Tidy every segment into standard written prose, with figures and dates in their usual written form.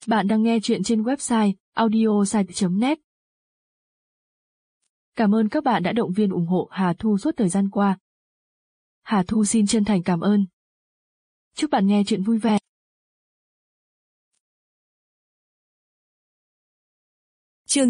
Bạn đang nghe chuyện trên website audiosite.net. Cảm ơn các bạn đã động viên ủng hộ Hà Thu suốt thời gian qua. Hà Thu xin chân thành cảm ơn. Chúc bạn nghe chuyện vui vẻ. Chương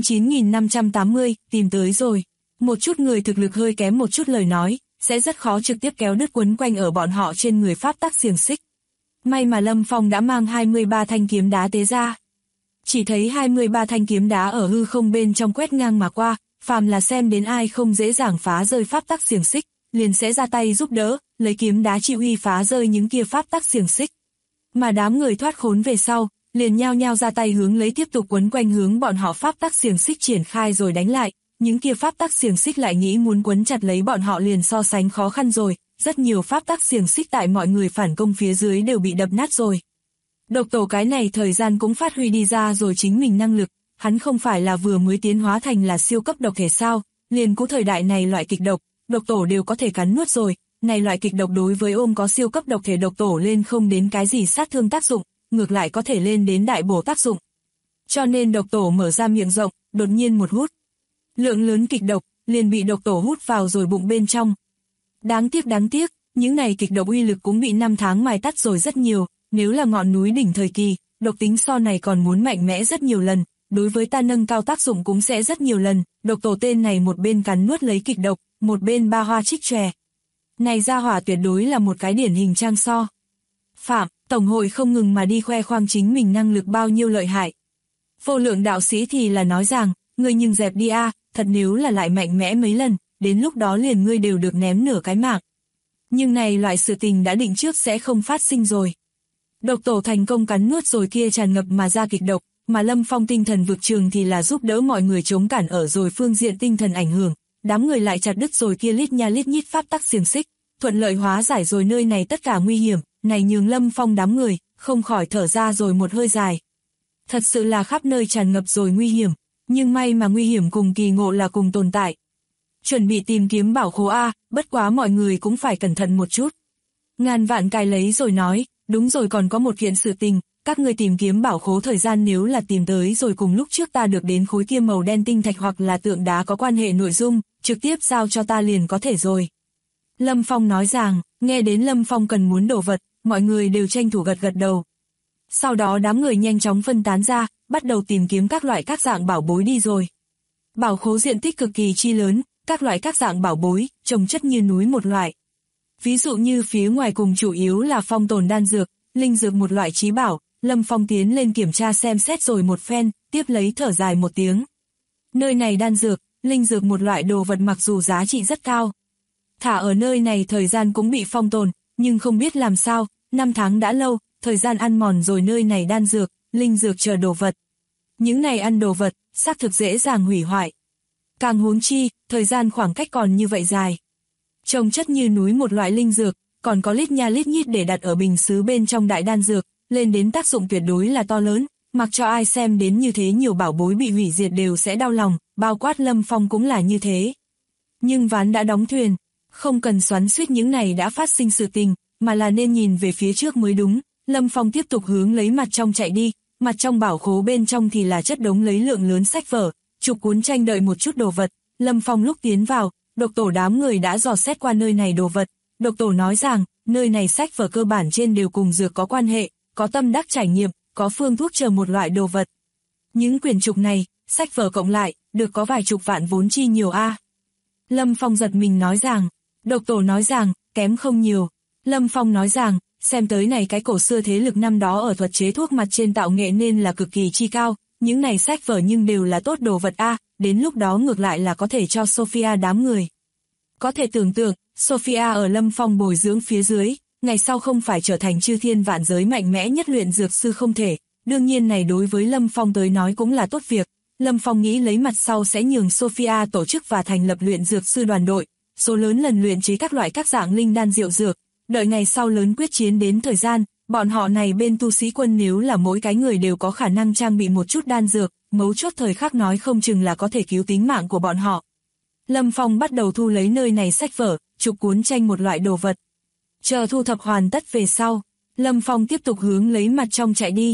9580, tìm tới rồi. Một chút người thực lực hơi kém một chút lời nói, sẽ rất khó trực tiếp kéo đứt quấn quanh ở bọn họ trên người pháp tắc xiềng xích. May mà Lâm Phong đã mang 23 thanh kiếm đá tế ra. Chỉ thấy 23 thanh kiếm đá ở hư không bên trong quét ngang mà qua, phàm là xem đến ai không dễ dàng phá rơi pháp tắc xiềng xích, liền sẽ ra tay giúp đỡ, lấy kiếm đá chỉ uy phá rơi những kia pháp tắc xiềng xích. Mà đám người thoát khốn về sau, liền nhao nhao ra tay hướng lấy tiếp tục quấn quanh hướng bọn họ pháp tắc xiềng xích triển khai rồi đánh lại, những kia pháp tắc xiềng xích lại nghĩ muốn quấn chặt lấy bọn họ liền so sánh khó khăn rồi, rất nhiều pháp tắc xiềng xích tại mọi người phản công phía dưới đều bị đập nát rồi. Độc tổ cái này thời gian cũng phát huy đi ra rồi chính mình năng lực, hắn không phải là vừa mới tiến hóa thành là siêu cấp độc thể sao, liền cũ thời đại này loại kịch độc tổ đều có thể cắn nuốt rồi, này loại kịch độc đối với ôm có siêu cấp độc thể độc tổ lên không đến cái gì sát thương tác dụng, ngược lại có thể lên đến đại bổ tác dụng. Cho nên độc tổ mở ra miệng rộng, đột nhiên một hút. Lượng lớn kịch độc, liền bị độc tổ hút vào rồi bụng bên trong. Đáng tiếc, những này kịch độc uy lực cũng bị 5 tháng mài tắt rồi rất nhiều, nếu là ngọn núi đỉnh thời kỳ, độc tính so này còn muốn mạnh mẽ rất nhiều lần, đối với ta nâng cao tác dụng cũng sẽ rất nhiều lần, độc tổ tên này một bên cắn nuốt lấy kịch độc, một bên ba hoa trích chòe. Này gia hỏa tuyệt đối là một cái điển hình trang so. Phạm, Tổng hội không ngừng mà đi khoe khoang chính mình năng lực bao nhiêu lợi hại. Vô lượng đạo sĩ thì là nói rằng, ngươi nhưng dẹp đi a, thật nếu là lại mạnh mẽ mấy lần, đến lúc đó liền ngươi đều được ném nửa cái mạng. Nhưng này loại sự tình đã định trước sẽ không phát sinh rồi. Độc tổ thành công cắn nuốt rồi kia tràn ngập mà ra kịch độc, mà Lâm Phong tinh thần vực trường thì là giúp đỡ mọi người chống cản ở rồi phương diện tinh thần ảnh hưởng, đám người lại chặt đứt rồi kia lít nha lít nhít pháp tắc xiềng xích, thuận lợi hóa giải rồi nơi này tất cả nguy hiểm, này nhường Lâm Phong đám người, không khỏi thở ra rồi một hơi dài. Thật sự là khắp nơi tràn ngập rồi nguy hiểm, nhưng may mà nguy hiểm cùng kỳ ngộ là cùng tồn tại. Chuẩn bị tìm kiếm bảo khố A, bất quá mọi người cũng phải cẩn thận một chút. Ngàn vạn cài lấy rồi nói, đúng rồi còn có một kiện sự tình, các người tìm kiếm bảo khố thời gian nếu là tìm tới rồi cùng lúc trước ta được đến khối kia màu đen tinh thạch hoặc là tượng đá có quan hệ nội dung, trực tiếp giao cho ta liền có thể rồi. Lâm Phong nói rằng, nghe đến Lâm Phong cần muốn đồ vật, mọi người đều tranh thủ gật đầu. Sau đó đám người nhanh chóng phân tán ra, bắt đầu tìm kiếm các loại các dạng bảo bối đi rồi. Bảo khố diện tích cực kỳ chi lớn, các loại các dạng bảo bối, trồng chất như núi một loại. Ví dụ như phía ngoài cùng chủ yếu là phong tồn đan dược, linh dược một loại chí bảo, Lâm Phong tiến lên kiểm tra xem xét rồi một phen, tiếp lấy thở dài một tiếng. Nơi này đan dược, linh dược một loại đồ vật mặc dù giá trị rất cao. Thả ở nơi này thời gian cũng bị phong tồn, nhưng không biết làm sao, 5 tháng đã lâu, thời gian ăn mòn rồi nơi này đan dược, linh dược chờ đồ vật. Những này ăn đồ vật, xác thực dễ dàng hủy hoại. Càng huống chi, thời gian khoảng cách còn như vậy dài. Trông chất như núi một loại linh dược, còn có lít nha lít nhít để đặt ở bình sứ bên trong đại đan dược, lên đến tác dụng tuyệt đối là to lớn, mặc cho ai xem đến như thế nhiều bảo bối bị hủy diệt đều sẽ đau lòng, bao quát Lâm Phong cũng là như thế. Nhưng ván đã đóng thuyền, không cần xoắn xuýt những này đã phát sinh sự tình, mà là nên nhìn về phía trước mới đúng. Lâm Phong tiếp tục hướng lấy mặt trong chạy đi, mặt trong bảo khố bên trong thì là chất đống lấy lượng lớn sách vở, chục cuốn tranh đợi một chút đồ vật. Lâm Phong lúc tiến vào, độc tổ đám người đã dò xét qua nơi này đồ vật. Độc tổ nói rằng, nơi này sách vở cơ bản trên đều cùng dược có quan hệ, có tâm đắc trải nghiệm, có phương thuốc chờ một loại đồ vật. Những quyển trục này, sách vở cộng lại, được có vài chục vạn vốn chi nhiều a. Lâm Phong giật mình nói rằng, độc tổ nói rằng, kém không nhiều. Lâm Phong nói rằng, xem tới này cái cổ xưa thế lực năm đó ở thuật chế thuốc mặt trên tạo nghệ nên là cực kỳ chi cao, những này sách vở nhưng đều là tốt đồ vật a, đến lúc đó ngược lại là có thể cho Sophia đám người. Có thể tưởng tượng, Sophia ở Lâm Phong bồi dưỡng phía dưới, ngày sau không phải trở thành chư thiên vạn giới mạnh mẽ nhất luyện dược sư không thể, đương nhiên này đối với Lâm Phong tới nói cũng là tốt việc. Lâm Phong nghĩ lấy mặt sau sẽ nhường Sophia tổ chức và thành lập luyện dược sư đoàn đội, số lớn lần luyện chế các loại các dạng linh đan diệu dược, đợi ngày sau lớn quyết chiến đến thời gian, bọn họ này bên tu sĩ quân nếu là mỗi cái người đều có khả năng trang bị một chút đan dược, mấu chốt thời khắc nói không chừng là có thể cứu tính mạng của bọn họ. Lâm Phong bắt đầu thu lấy nơi này sách vở, chục cuốn tranh một loại đồ vật. Chờ thu thập hoàn tất về sau, Lâm Phong tiếp tục hướng lấy mặt trong chạy đi.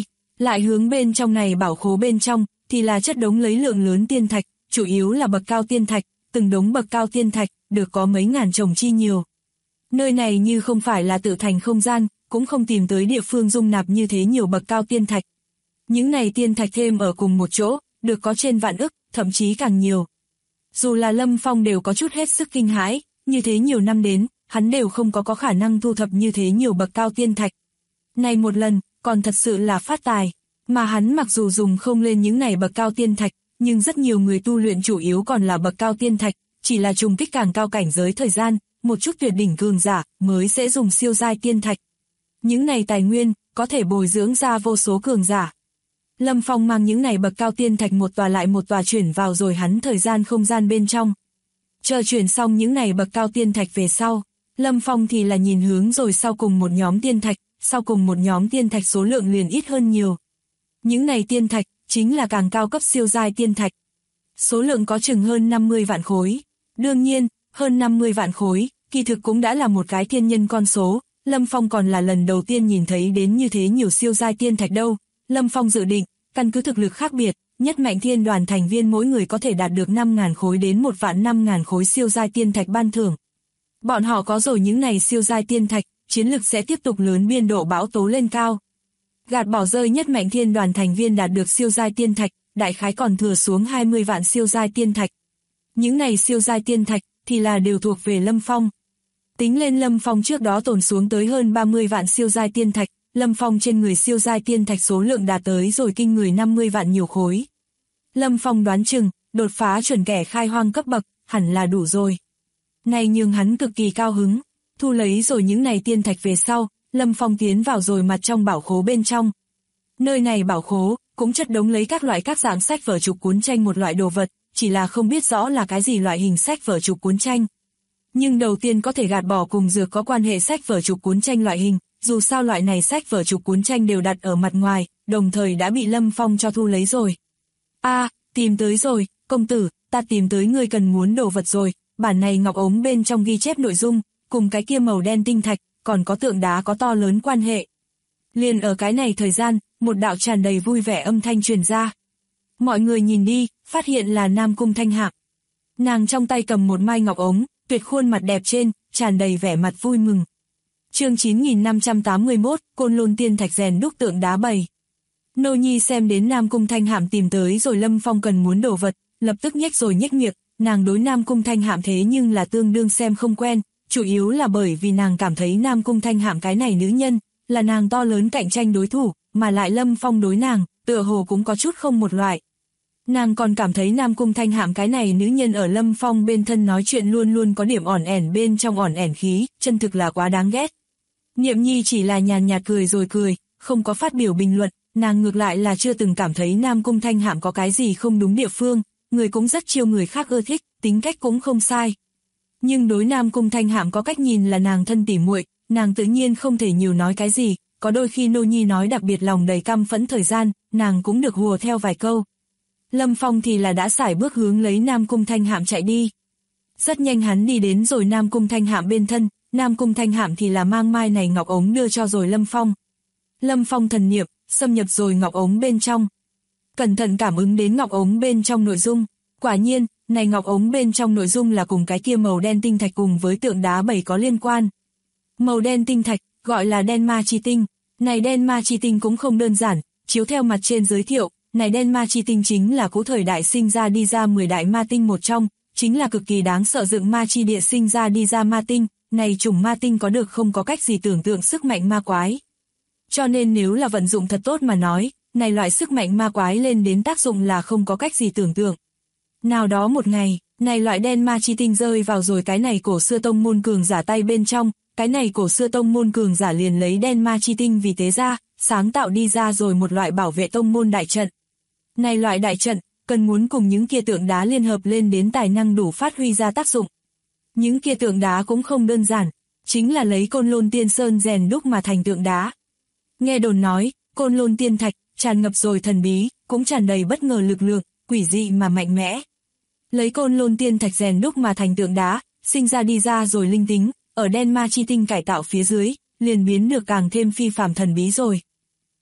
Lại hướng bên trong này bảo khố bên trong, thì là chất đống lấy lượng lớn tiên thạch, chủ yếu là bậc cao tiên thạch, từng đống bậc cao tiên thạch, được có mấy ngàn chồng chi nhiều. Nơi này như không phải là tự thành không gian, cũng không tìm tới địa phương dung nạp như thế nhiều bậc cao tiên thạch. Những này tiên thạch thêm ở cùng một chỗ, được có trên vạn ức, thậm chí càng nhiều. Dù là Lâm Phong đều có chút hết sức kinh hãi, như thế nhiều năm đến, hắn đều không có khả năng thu thập như thế nhiều bậc cao tiên thạch. Này một lần, còn thật sự là phát tài, mà hắn mặc dù dùng không lên những này bậc cao tiên thạch, nhưng rất nhiều người tu luyện chủ yếu còn là bậc cao tiên thạch, chỉ là trùng kích càng cao cảnh giới thời gian, một chút tuyệt đỉnh cường giả mới sẽ dùng siêu giai tiên thạch. Những này tài nguyên, có thể bồi dưỡng ra vô số cường giả. Lâm Phong mang những này bậc cao tiên thạch một tòa lại một tòa chuyển vào rồi hắn thời gian không gian bên trong. Chờ chuyển xong những này bậc cao tiên thạch về sau, Lâm Phong thì là nhìn hướng rồi sau cùng một nhóm tiên thạch, sau cùng một nhóm tiên thạch số lượng liền ít hơn nhiều. Những này tiên thạch, chính là càng cao cấp siêu giai tiên thạch. Số lượng có chừng hơn 50 vạn khối. Đương nhiên, hơn 50 vạn khối, kỳ thực cũng đã là một cái thiên nhân con số, Lâm Phong còn là lần đầu tiên nhìn thấy đến như thế nhiều siêu giai tiên thạch đâu. Lâm Phong dự định, căn cứ thực lực khác biệt, nhất mạnh thiên đoàn thành viên mỗi người có thể đạt được 5.000 khối đến 1.500.000 khối siêu giai tiên thạch ban thưởng. Bọn họ có rồi những này siêu giai tiên thạch, chiến lực sẽ tiếp tục lớn biên độ bão tố lên cao. Gạt bỏ rơi nhất mạnh thiên đoàn thành viên đạt được siêu giai tiên thạch, đại khái còn thừa xuống 20 vạn siêu giai tiên thạch. Những này siêu giai tiên thạch thì là đều thuộc về Lâm Phong. Tính lên Lâm Phong trước đó tồn xuống tới hơn 30 vạn siêu giai tiên thạch, Lâm Phong trên người siêu giai tiên thạch số lượng đạt tới rồi kinh người 50 vạn nhiều khối. Lâm Phong đoán chừng, đột phá chuẩn kẻ khai hoang cấp bậc, hẳn là đủ rồi. Này nhưng hắn cực kỳ cao hứng, thu lấy rồi những này tiên thạch về sau, Lâm Phong tiến vào rồi mặt trong bảo khố bên trong. Nơi này bảo khố, cũng chất đống lấy các loại các dạng sách vở trục cuốn tranh một loại đồ vật, chỉ là không biết rõ là cái gì loại hình sách vở trục cuốn tranh. Nhưng đầu tiên có thể gạt bỏ cùng dược có quan hệ sách vở trục cuốn tranh loại hình, dù sao loại này sách vở trục cuốn tranh đều đặt ở mặt ngoài, đồng thời đã bị Lâm Phong cho thu lấy rồi. Tìm tới rồi, công tử, ta tìm tới người cần muốn đồ vật rồi, bản này ngọc ống bên trong ghi chép nội dung, cùng cái kia màu đen tinh thạch, còn có tượng đá có to lớn quan hệ. Liền ở cái này thời gian, một đạo tràn đầy vui vẻ âm thanh truyền ra. Mọi người nhìn đi, phát hiện là Nam Cung Thanh Hạm. Nàng trong tay cầm một mai ngọc ống, tuyệt khuôn mặt đẹp trên, tràn đầy vẻ mặt vui mừng. Chương 9581, Côn Lôn tiên thạch rèn đúc tượng đá 7. Nô Nhi xem đến Nam Cung Thanh Hạm tìm tới rồi Lâm Phong cần muốn đồ vật, lập tức nhếch rồi nhếch miệng, nàng đối Nam Cung Thanh Hạm thế nhưng là tương đương xem không quen, chủ yếu là bởi vì nàng cảm thấy Nam Cung Thanh Hạm cái này nữ nhân, là nàng to lớn cạnh tranh đối thủ, mà lại Lâm Phong đối nàng, tựa hồ cũng có chút không một loại. Nàng còn cảm thấy Nam Cung Thanh Hạm cái này nữ nhân ở Lâm Phong bên thân nói chuyện luôn luôn có điểm ỏn ẻn bên trong ỏn ẻn khí, chân thực là quá đáng ghét. Niệm Nhi chỉ là nhàn nhạt cười rồi cười, không có phát biểu bình luận, nàng ngược lại là chưa từng cảm thấy Nam Cung Thanh Hạm có cái gì không đúng địa phương, người cũng rất chiêu người khác ưa thích, tính cách cũng không sai. Nhưng đối Nam Cung Thanh Hạm có cách nhìn là nàng thân tỉ muội, nàng tự nhiên không thể nhiều nói cái gì, có đôi khi Nô Nhi nói đặc biệt lòng đầy căm phẫn thời gian, nàng cũng được hùa theo vài câu. Lâm Phong thì là đã sải bước hướng lấy Nam Cung Thanh Hạm chạy đi. Rất nhanh hắn đi đến rồi Nam Cung Thanh Hạm bên thân, Nam Cung Thanh Hạm thì là mang mai này ngọc ống đưa cho rồi Lâm Phong. Lâm Phong thần niệm, xâm nhập rồi ngọc ống bên trong. Cẩn thận cảm ứng đến ngọc ống bên trong nội dung, quả nhiên, này ngọc ống bên trong nội dung là cùng cái kia màu đen tinh thạch cùng với tượng đá 7 có liên quan. Màu đen tinh thạch, gọi là đen ma chi tinh, này đen ma chi tinh cũng không đơn giản, chiếu theo mặt trên giới thiệu, này đen ma chi tinh chính là cũ thời đại sinh ra đi ra 10 đại ma tinh một trong, chính là cực kỳ đáng sợ dựng ma chi địa sinh ra đi ra ma tinh, này chủng ma tinh có được không có cách gì tưởng tượng sức mạnh ma quái. Cho nên nếu là vận dụng thật tốt mà nói, này loại sức mạnh ma quái lên đến tác dụng là không có cách gì tưởng tượng. Nào đó một ngày, này loại đen ma chi tinh rơi vào rồi cái này cổ xưa tông môn cường giả tay bên trong, cái này cổ xưa tông môn cường giả liền lấy đen ma chi tinh vì tế ra, sáng tạo đi ra rồi một loại bảo vệ tông môn đại trận. Này loại đại trận, cần muốn cùng những kia tượng đá liên hợp lên đến tài năng đủ phát huy ra tác dụng. Những kia tượng đá cũng không đơn giản, chính là lấy Côn Lôn Tiên Sơn rèn đúc mà thành tượng đá. Nghe đồn nói, Côn Lôn Tiên Thạch, tràn ngập rồi thần bí, cũng tràn đầy bất ngờ lực lượng, quỷ dị mà mạnh mẽ. Lấy Côn Lôn Tiên Thạch rèn đúc mà thành tượng đá, sinh ra đi ra rồi linh tính, ở đen ma chi tinh cải tạo phía dưới, liền biến được càng thêm phi phàm thần bí rồi.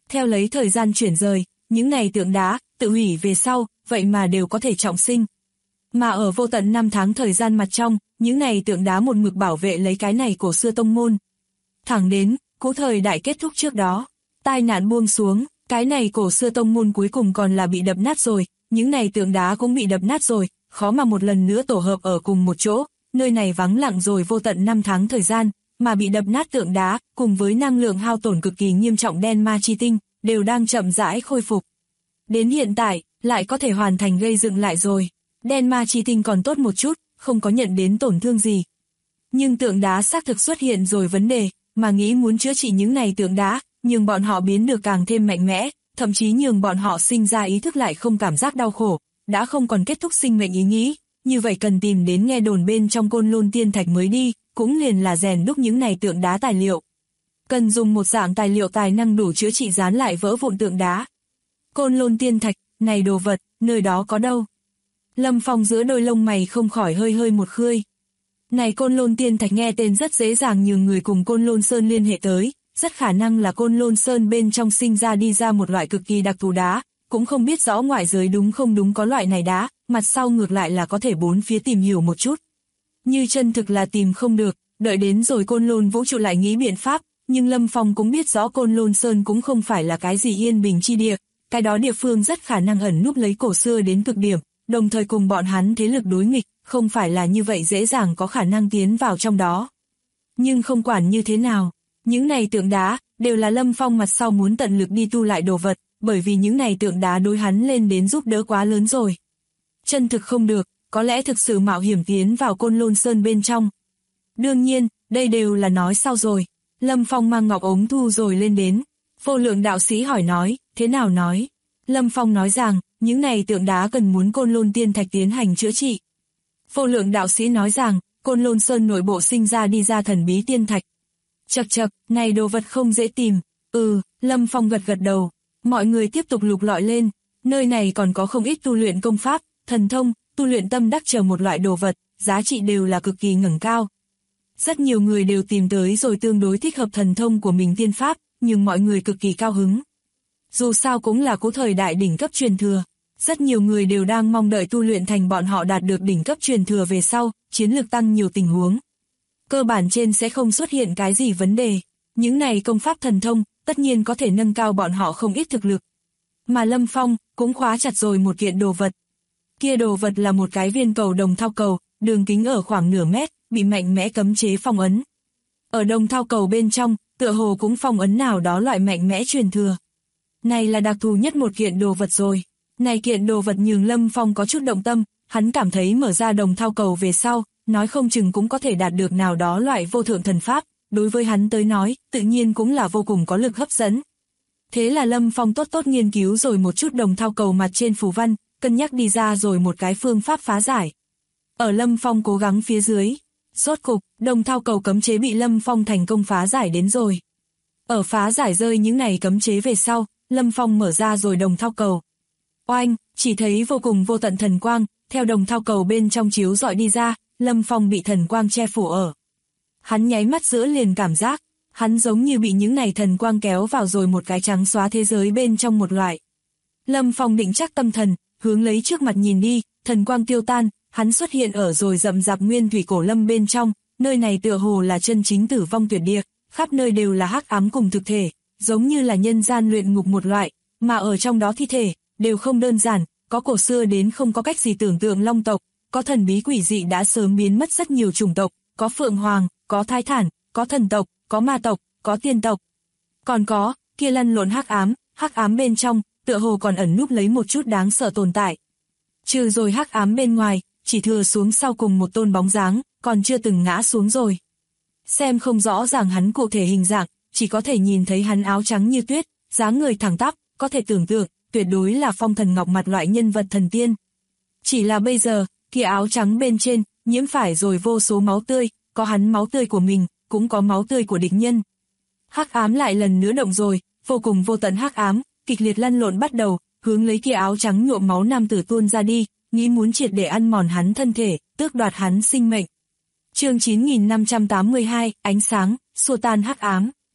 Theo lấy thời gian chuyển rời, những này tượng đá, tự hủy về sau, vậy mà đều có thể trọng sinh. Mà ở vô tận 5 tháng thời gian mặt trong, những này tượng đá một mực bảo vệ lấy cái này cổ xưa tông môn. Thẳng đến, cũ thời đại kết thúc trước đó, tai nạn buông xuống, cái này cổ xưa tông môn cuối cùng còn là bị đập nát rồi, những này tượng đá cũng bị đập nát rồi, khó mà một lần nữa tổ hợp ở cùng một chỗ, nơi này vắng lặng rồi vô tận 5 tháng thời gian, mà bị đập nát tượng đá, cùng với năng lượng hao tổn cực kỳ nghiêm trọng đen ma chi tinh, đều đang chậm rãi khôi phục. Đến hiện tại, lại có thể hoàn thành gây dựng lại rồi. Đen ma chi tinh còn tốt một chút, không có nhận đến tổn thương gì. Nhưng tượng đá xác thực xuất hiện rồi vấn đề, mà nghĩ muốn chữa trị những này tượng đá, nhưng bọn họ biến được càng thêm mạnh mẽ, thậm chí nhường bọn họ sinh ra ý thức lại không cảm giác đau khổ, đã không còn kết thúc sinh mệnh ý nghĩ, như vậy cần tìm đến nghe đồn bên trong Côn Lôn Tiên Thạch mới đi, cũng liền là rèn đúc những này tượng đá tài liệu. Cần dùng một dạng tài liệu tài năng đủ chữa trị dán lại vỡ vụn tượng đá. Côn Lôn Tiên Thạch, này đồ vật, nơi đó có đâu? Lâm Phong giữa đôi lông mày không khỏi hơi hơi một khơi. Này Côn Lôn Tiên Thạch nghe tên rất dễ dàng nhường người cùng Côn Lôn Sơn liên hệ tới, rất khả năng là Côn Lôn Sơn bên trong sinh ra đi ra một loại cực kỳ đặc thù đá, cũng không biết rõ ngoại giới đúng không đúng có loại này đá, mặt sau ngược lại là có thể bốn phía tìm hiểu một chút. Như chân thực là tìm không được, đợi đến rồi Côn Lôn Vũ trụ lại nghĩ biện pháp, nhưng Lâm Phong cũng biết rõ Côn Lôn Sơn cũng không phải là cái gì yên bình chi địa, cái đó địa phương rất khả năng ẩn núp lấy cổ xưa đến cực điểm, đồng thời cùng bọn hắn thế lực đối nghịch, không phải là như vậy dễ dàng có khả năng tiến vào trong đó. Nhưng không quản như thế nào, những này tượng đá, đều là Lâm Phong mặt sau muốn tận lực đi tu lại đồ vật, bởi vì những này tượng đá đối hắn lên đến giúp đỡ quá lớn rồi. Chân thực không được, có lẽ thực sự mạo hiểm tiến vào Côn Lôn Sơn bên trong. Đương nhiên, đây đều là nói sau rồi. Lâm Phong mang ngọc ống thu rồi lên đến. Vô Lượng đạo sĩ hỏi nói, thế nào nói? Lâm Phong nói rằng, những này tượng đá cần muốn Côn Lôn Tiên Thạch tiến hành chữa trị. Vô Lượng đạo sĩ nói rằng, Côn Lôn Sơn nội bộ sinh ra đi ra thần bí tiên thạch. Chậc chậc, này đồ vật không dễ tìm. Lâm Phong gật gật đầu. Mọi người tiếp tục lục lọi lên. Nơi này còn có không ít tu luyện công pháp, thần thông, tu luyện tâm đắc chờ một loại đồ vật, giá trị đều là cực kỳ ngẩng cao. Rất nhiều người đều tìm tới rồi tương đối thích hợp thần thông của mình tiên pháp, nhưng mọi người cực kỳ cao hứng. Dù sao cũng là cũ thời đại đỉnh cấp truyền thừa. Rất nhiều người đều đang mong đợi tu luyện thành bọn họ đạt được đỉnh cấp truyền thừa về sau, chiến lược tăng nhiều tình huống. Cơ bản trên sẽ không xuất hiện cái gì vấn đề. Những này công pháp thần thông, tất nhiên có thể nâng cao bọn họ không ít thực lực. Mà Lâm Phong, cũng khóa chặt rồi một kiện đồ vật. Kia đồ vật là một cái viên cầu đồng thau cầu, đường kính ở khoảng nửa mét, bị mạnh mẽ cấm chế phong ấn. Ở đồng thau cầu bên trong, tựa hồ cũng phong ấn nào đó loại mạnh mẽ truyền thừa. Này là đặc thù nhất một kiện đồ vật rồi. Này kiện đồ vật nhường Lâm Phong có chút động tâm, hắn cảm thấy mở ra đồng thau cầu về sau, nói không chừng cũng có thể đạt được nào đó loại vô thượng thần pháp, đối với hắn tới nói, tự nhiên cũng là vô cùng có lực hấp dẫn. Thế là Lâm Phong tốt nghiên cứu rồi một chút đồng thau cầu mặt trên phù văn, cân nhắc đi ra rồi một cái phương pháp phá giải. Ở Lâm Phong cố gắng phía dưới, rốt cục, đồng thau cầu cấm chế bị Lâm Phong thành công phá giải đến rồi. Ở phá giải rơi những này cấm chế về sau, Lâm Phong mở ra rồi đồng thau cầu. Oanh, chỉ thấy vô cùng vô tận thần quang, theo đồng thau cầu bên trong chiếu rọi đi ra, Lâm Phong bị thần quang che phủ ở. Hắn nháy mắt giữa liền cảm giác, hắn giống như bị những này thần quang kéo vào rồi một cái trắng xóa thế giới bên trong một loại. Lâm Phong định chắc tâm thần, hướng lấy trước mặt nhìn đi, thần quang tiêu tan, hắn xuất hiện ở rồi rậm rạp nguyên thủy cổ lâm bên trong, nơi này tựa hồ là chân chính tử vong tuyệt địa, khắp nơi đều là hắc ám cùng thực thể, giống như là nhân gian luyện ngục một loại, mà ở trong đó thi thể, đều không đơn giản, có cổ xưa đến không có cách gì tưởng tượng long tộc, có thần bí quỷ dị đã sớm biến mất rất nhiều chủng tộc, có phượng hoàng, có thái thản, có thần tộc, có ma tộc, có tiên tộc. Còn có, kia lăn lộn hắc ám bên trong, tựa hồ còn ẩn núp lấy một chút đáng sợ tồn tại. Trừ rồi hắc ám bên ngoài, chỉ thừa xuống sau cùng một tôn bóng dáng, còn chưa từng ngã xuống rồi. Xem không rõ ràng hắn cụ thể hình dạng, chỉ có thể nhìn thấy hắn áo trắng như tuyết, dáng người thẳng tắp, có thể tưởng tượng, tuyệt đối là phong thần ngọc mặt loại nhân vật thần tiên. Chỉ là bây giờ, kia áo trắng bên trên, nhiễm phải rồi vô số máu tươi, có hắn máu tươi của mình, cũng có máu tươi của địch nhân. Hắc ám lại lần nữa động rồi, vô cùng vô tận hắc ám, kịch liệt lăn lộn bắt đầu, hướng lấy kia áo trắng nhuộm máu nam tử tuôn ra đi, nghĩ muốn triệt để ăn mòn hắn thân thể, tước đoạt hắn sinh mệnh. Chương 9582, ánh sáng, xua tan hắc ám.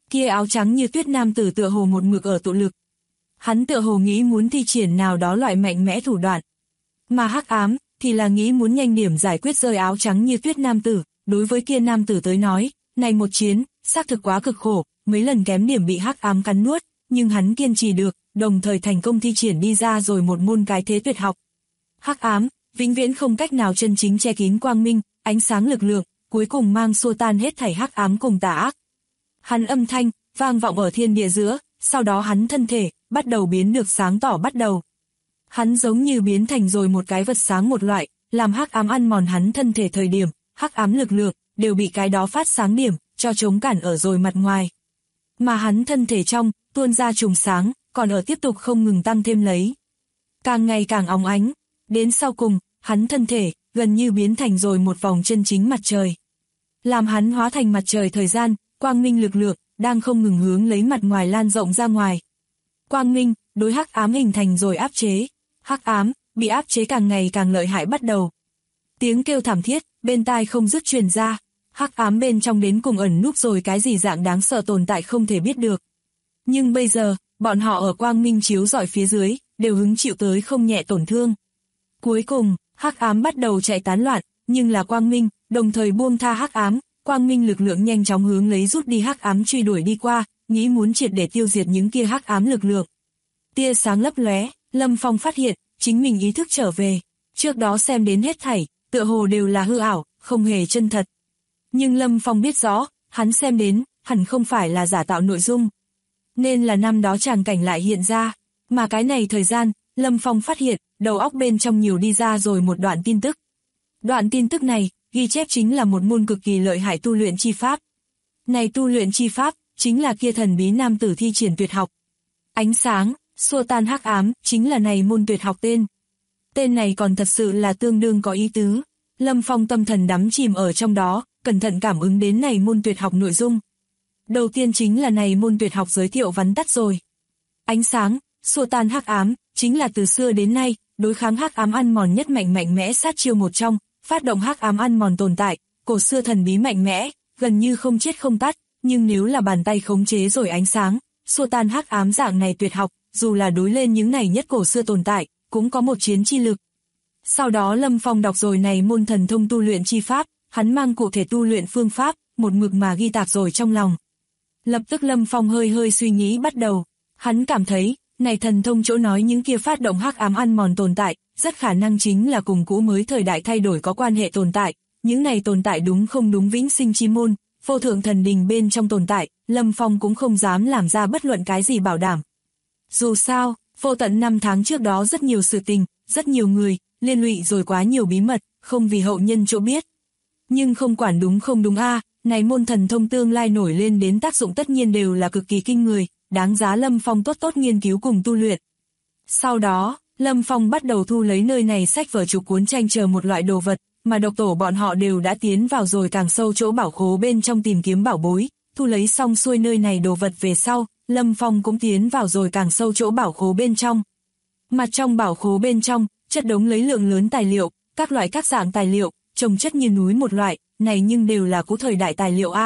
Kia áo trắng như tuyết nam tử tựa hồ một mực ở tụ lực. Hắn tựa hồ nghĩ muốn thi triển nào đó loại mạnh mẽ thủ đoạn. Mà hắc ám thì là nghĩ muốn nhanh điểm giải quyết rơi áo trắng như tuyết nam tử. Đối với kia nam tử tới nói, này một chiến, xác thực quá cực khổ, mấy lần kém điểm bị hắc ám cắn nuốt, nhưng hắn kiên trì được, đồng thời thành công thi triển đi ra rồi một môn cái thế tuyệt học. Hắc ám, vĩnh viễn không cách nào chân chính che kín quang minh, ánh sáng lực lượng, cuối cùng mang xua tan hết thảy hắc ám cùng tà ác. Hắn âm thanh, vang vọng ở thiên địa giữa, sau đó hắn thân thể, bắt đầu biến được sáng tỏ bắt đầu. Hắn giống như biến thành rồi một cái vật sáng một loại, làm hắc ám ăn mòn hắn thân thể thời điểm, hắc ám lực lượng, đều bị cái đó phát sáng điểm, cho chống cản ở rồi mặt ngoài. Mà hắn thân thể trong, tuôn ra chùm sáng, còn ở tiếp tục không ngừng tăng thêm lấy. Càng ngày càng óng ánh, đến sau cùng, hắn thân thể, gần như biến thành rồi một vòng chân chính mặt trời. Làm hắn hóa thành mặt trời thời gian, quang minh lực lượng, đang không ngừng hướng lấy mặt ngoài lan rộng ra ngoài. Quang minh, đối hắc ám hình thành rồi áp chế. Hắc ám, bị áp chế càng ngày càng lợi hại bắt đầu. Tiếng kêu thảm thiết, bên tai không dứt truyền ra. Hắc ám bên trong đến cùng ẩn núp rồi cái gì dạng đáng sợ tồn tại không thể biết được. Nhưng bây giờ, bọn họ ở quang minh chiếu rọi phía dưới, đều hứng chịu tới không nhẹ tổn thương. Cuối cùng, hắc ám bắt đầu chạy tán loạn, nhưng là quang minh, đồng thời buông tha hắc ám, quang minh lực lượng nhanh chóng hướng lấy rút đi hắc ám truy đuổi đi qua, nghĩ muốn triệt để tiêu diệt những kia hắc ám lực lượng. Tia sáng lấp lóe, Lâm Phong phát hiện, chính mình ý thức trở về. Trước đó xem đến hết thảy, tựa hồ đều là hư ảo, không hề chân thật. Nhưng Lâm Phong biết rõ, hắn xem đến, hẳn không phải là giả tạo nội dung. Nên là năm đó tràng cảnh lại hiện ra. Mà cái này thời gian, Lâm Phong phát hiện, đầu óc bên trong nhiều đi ra rồi một đoạn tin tức. Đoạn tin tức này, ghi chép chính là một môn cực kỳ lợi hại tu luyện chi pháp. Này tu luyện chi pháp, chính là kia thần bí nam tử thi triển tuyệt học. Ánh sáng, xua tan hắc ám, chính là này môn tuyệt học tên. Tên này còn thật sự là tương đương có ý tứ. Lâm Phong tâm thần đắm chìm ở trong đó, cẩn thận cảm ứng đến này môn tuyệt học nội dung. Đầu tiên chính là này môn tuyệt học giới thiệu vắn tắt rồi. Ánh sáng, xua tan hắc ám, chính là từ xưa đến nay, đối kháng hắc ám ăn mòn nhất mạnh mẽ sát chiêu một trong, phát động hắc ám ăn mòn tồn tại, cổ xưa thần bí mạnh mẽ, gần như không chết không tắt, nhưng nếu là bàn tay khống chế rồi ánh sáng, xua tan hắc ám dạng này tuyệt học, dù là đối lên những này nhất cổ xưa tồn tại, cũng có một chiến chi lực. Sau đó Lâm Phong đọc rồi này môn thần thông tu luyện chi pháp, hắn mang cụ thể tu luyện phương pháp, một mực mà ghi tạc rồi trong lòng. Lập tức Lâm Phong hơi suy nghĩ bắt đầu, hắn cảm thấy, này thần thông chỗ nói những kia phát động hắc ám ăn mòn tồn tại, rất khả năng chính là cùng cũ mới thời đại thay đổi có quan hệ tồn tại, những này tồn tại đúng không đúng vĩnh sinh chi môn, vô thượng thần đình bên trong tồn tại, Lâm Phong cũng không dám làm ra bất luận cái gì bảo đảm. Dù sao, vô tận năm tháng trước đó rất nhiều sự tình, rất nhiều người, liên lụy rồi quá nhiều bí mật, không vì hậu nhân chỗ biết. Nhưng không quản đúng không đúng này môn thần thông tương lai nổi lên đến tác dụng tất nhiên đều là cực kỳ kinh người, đáng giá Lâm Phong tốt nghiên cứu cùng tu luyện. Sau đó, Lâm Phong bắt đầu thu lấy nơi này sách vở trục cuốn tranh chờ một loại đồ vật, mà độc tổ bọn họ đều đã tiến vào rồi càng sâu chỗ bảo khố bên trong tìm kiếm bảo bối, thu lấy xong xuôi nơi này đồ vật về sau, Lâm Phong cũng tiến vào rồi càng sâu chỗ bảo khố bên trong. Mà trong bảo khố bên trong, chất đống lấy lượng lớn tài liệu, các loại các dạng tài liệu, chồng chất như núi một loại, này nhưng đều là cũ thời đại tài liệu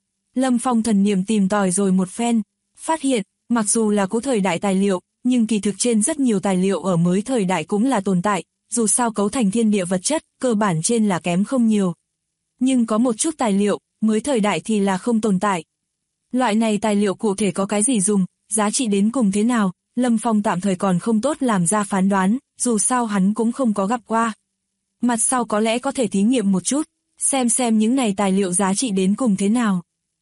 Lâm Phong thần niệm tìm tòi rồi một phen, phát hiện, mặc dù là cũ thời đại tài liệu, nhưng kỳ thực trên rất nhiều tài liệu ở mới thời đại cũng là tồn tại, dù sao cấu thành thiên địa vật chất, cơ bản trên là kém không nhiều. Nhưng có một chút tài liệu, mới thời đại thì là không tồn tại. Loại này tài liệu cụ thể có cái gì dùng, giá trị đến cùng thế nào, Lâm Phong tạm thời còn không tốt làm ra phán đoán, dù sao hắn cũng không có gặp qua. Mặt sau có lẽ có thể thí nghiệm một chút, xem những này tài liệu giá trị đến cùng thế nào.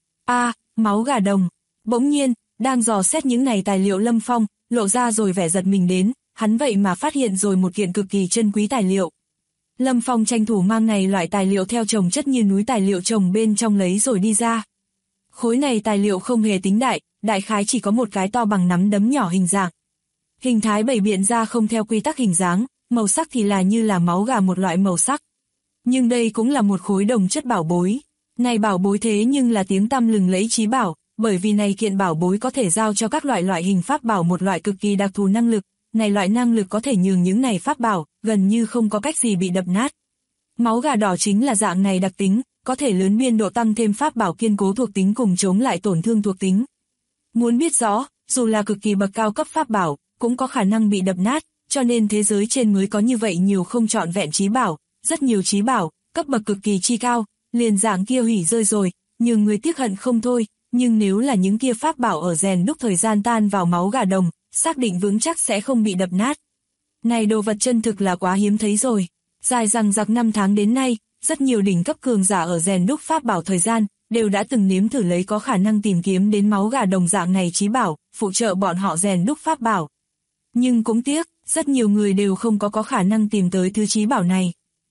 Máu gà đồng. Bỗng nhiên, đang dò xét những này tài liệu Lâm Phong, lộ ra rồi vẻ giật mình đến, hắn vậy mà phát hiện rồi một kiện cực kỳ chân quý tài liệu. Lâm Phong tranh thủ mang này loại tài liệu theo chồng chất như núi tài liệu chồng bên trong lấy rồi đi ra. Khối này tài liệu không hề tính đại khái chỉ có một cái to bằng nắm đấm nhỏ hình dạng. Hình thái bày biện ra không theo quy tắc hình dáng, màu sắc thì là như là máu gà một loại màu sắc. Nhưng đây cũng là một khối đồng chất bảo bối. Này bảo bối thế nhưng là tiếng tăm lừng lẫy chí bảo, bởi vì này kiện bảo bối có thể giao cho các loại hình pháp bảo một loại cực kỳ đặc thù năng lực, này loại năng lực có thể nhường những này pháp bảo, gần như không có cách gì bị đập nát. Máu gà đỏ chính là dạng này đặc tính, có thể lớn biên độ tăng thêm pháp bảo kiên cố thuộc tính cùng chống lại tổn thương thuộc tính. Muốn biết rõ, dù là cực kỳ bậc cao cấp pháp bảo, cũng có khả năng bị đập nát, cho nên thế giới trên mới có như vậy nhiều không trọn vẹn chí bảo, rất nhiều chí bảo, cấp bậc cực kỳ chi cao, liền dạng kia hủy rơi rồi, nhiều người tiếc hận không thôi, nhưng nếu là những kia pháp bảo ở rèn đúc thời gian tan vào máu gà đồng, xác định vững chắc sẽ không bị đập nát. Này đồ vật chân thực là quá hiếm thấy rồi. Dài rằng giặc 5 tháng đến nay, rất nhiều đỉnh cấp cường giả ở rèn đúc pháp bảo thời gian, đều đã từng nếm thử lấy có khả năng tìm kiếm đến máu gà đồng dạng này chí bảo, phụ trợ bọn họ rèn đúc pháp bảo. Nhưng cũng tiếc, rất nhiều người đều không có khả năng tìm tới thứ chí bảo này.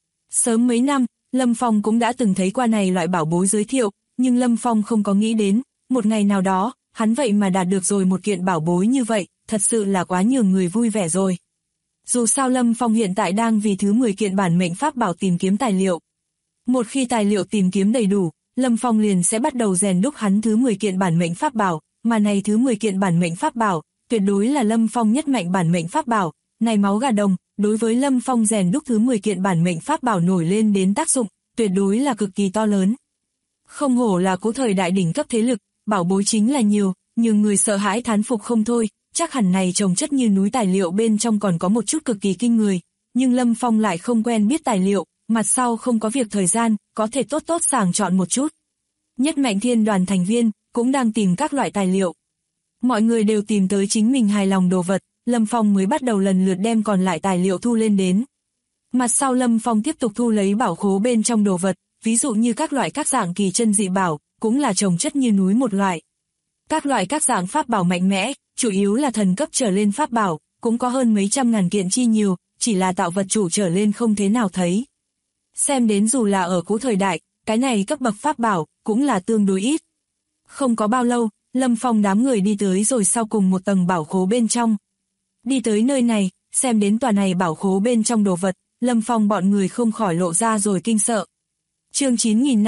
Sớm mấy năm, Lâm Phong cũng đã từng thấy qua này loại bảo bối giới thiệu, nhưng Lâm Phong không có nghĩ đến, một ngày nào đó, hắn vậy mà đạt được rồi một kiện bảo bối như vậy, thật sự là quá nhường người vui vẻ rồi. Dù sao Lâm Phong hiện tại đang vì thứ 10 kiện bản mệnh pháp bảo tìm kiếm tài liệu. Một khi tài liệu tìm kiếm đầy đủ, Lâm Phong liền sẽ bắt đầu rèn đúc hắn thứ 10 kiện bản mệnh pháp bảo, mà này thứ 10 kiện bản mệnh pháp bảo, tuyệt đối là Lâm Phong nhất mạnh bản mệnh pháp bảo. Này máu gà đồng, đối với Lâm Phong rèn đúc thứ 10 kiện bản mệnh pháp bảo nổi lên đến tác dụng, tuyệt đối là cực kỳ to lớn. Không hổ là cố thời đại đỉnh cấp thế lực, bảo bối chính là nhiều, nhưng người sợ hãi thán phục không thôi, chắc hẳn này trồng chất như núi tài liệu bên trong còn có một chút cực kỳ kinh người, nhưng Lâm Phong lại không quen biết tài liệu, mặt sau không có việc thời gian, có thể tốt tốt sàng chọn một chút. Nhất mạnh thiên đoàn thành viên, cũng đang tìm các loại tài liệu. Mọi người đều tìm tới chính mình hài lòng đồ vật, Lâm Phong mới bắt đầu lần lượt đem còn lại tài liệu thu lên đến. Mặt sau Lâm Phong tiếp tục thu lấy bảo khố bên trong đồ vật, ví dụ như các loại các dạng kỳ chân dị bảo, cũng là trồng chất như núi một loại. Các loại các dạng pháp bảo mạnh mẽ, chủ yếu là thần cấp trở lên pháp bảo, cũng có hơn mấy trăm ngàn kiện chi nhiều, chỉ là tạo vật chủ trở lên không thế nào thấy. Xem đến dù là ở cũ thời đại, cái này cấp bậc pháp bảo, cũng là tương đối ít. Không có bao lâu, Lâm Phong đám người đi tới rồi sau cùng một tầng bảo khố bên trong. Đi tới nơi này, xem đến tòa này bảo khố bên trong đồ vật, Lâm Phong bọn người không khỏi lộ ra rồi kinh sợ. Chương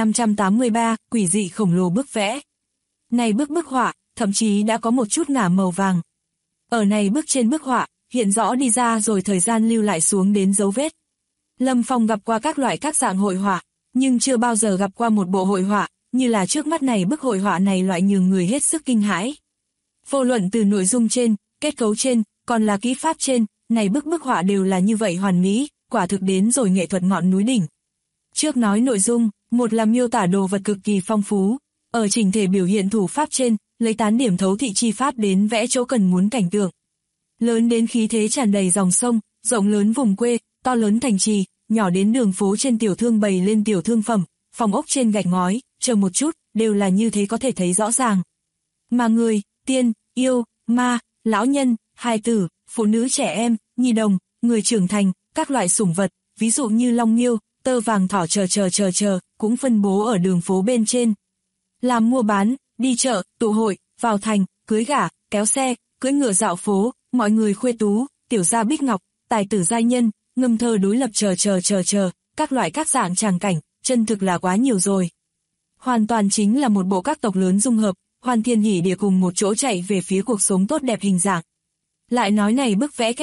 9583, quỷ dị khổng lồ bức vẽ. Này bức họa, thậm chí đã có một chút ngả màu vàng. Ở này trên bức họa, hiện rõ đi ra rồi thời gian lưu lại xuống đến dấu vết. Lâm Phong gặp qua các loại các dạng hội họa, nhưng chưa bao giờ gặp qua một bộ hội họa, như là trước mắt này bức hội họa này loại nhường người hết sức kinh hãi. Vô luận từ nội dung trên, kết cấu trên, còn là kỹ pháp trên, này bức họa đều là như vậy hoàn mỹ, quả thực đến rồi nghệ thuật ngọn núi đỉnh. Trước nói nội dung, một là miêu tả đồ vật cực kỳ phong phú, ở chỉnh thể biểu hiện thủ pháp trên, lấy tán điểm thấu thị chi pháp đến vẽ chỗ cần muốn cảnh tượng. Lớn đến khí thế tràn đầy dòng sông, rộng lớn vùng quê, to lớn thành trì, nhỏ đến đường phố trên tiểu thương bày lên tiểu thương phẩm, phòng ốc trên gạch ngói, chờ một chút, đều là như thế có thể thấy rõ ràng. Mà người, tiên, yêu, ma, lão nhân, hài tử, phụ nữ trẻ em, nhi đồng, người trưởng thành, các loại sủng vật, ví dụ như long miêu, tơ vàng thỏ chờ, cũng phân bố ở đường phố bên trên. Làm mua bán, đi chợ, tụ hội, vào thành, cưới gả, kéo xe, cưỡi ngựa dạo phố, mọi người khuê tú, tiểu gia bích ngọc, tài tử giai nhân, ngâm thơ đối lập chờ, các loại các dạng tràng cảnh, chân thực là quá nhiều rồi. Hoàn toàn chính là một bộ các tộc lớn dung hợp, hoàn thiên hỉ địa cùng một chỗ chạy về phía cuộc sống tốt đẹp hình dạng. Lại nói này bức vẽ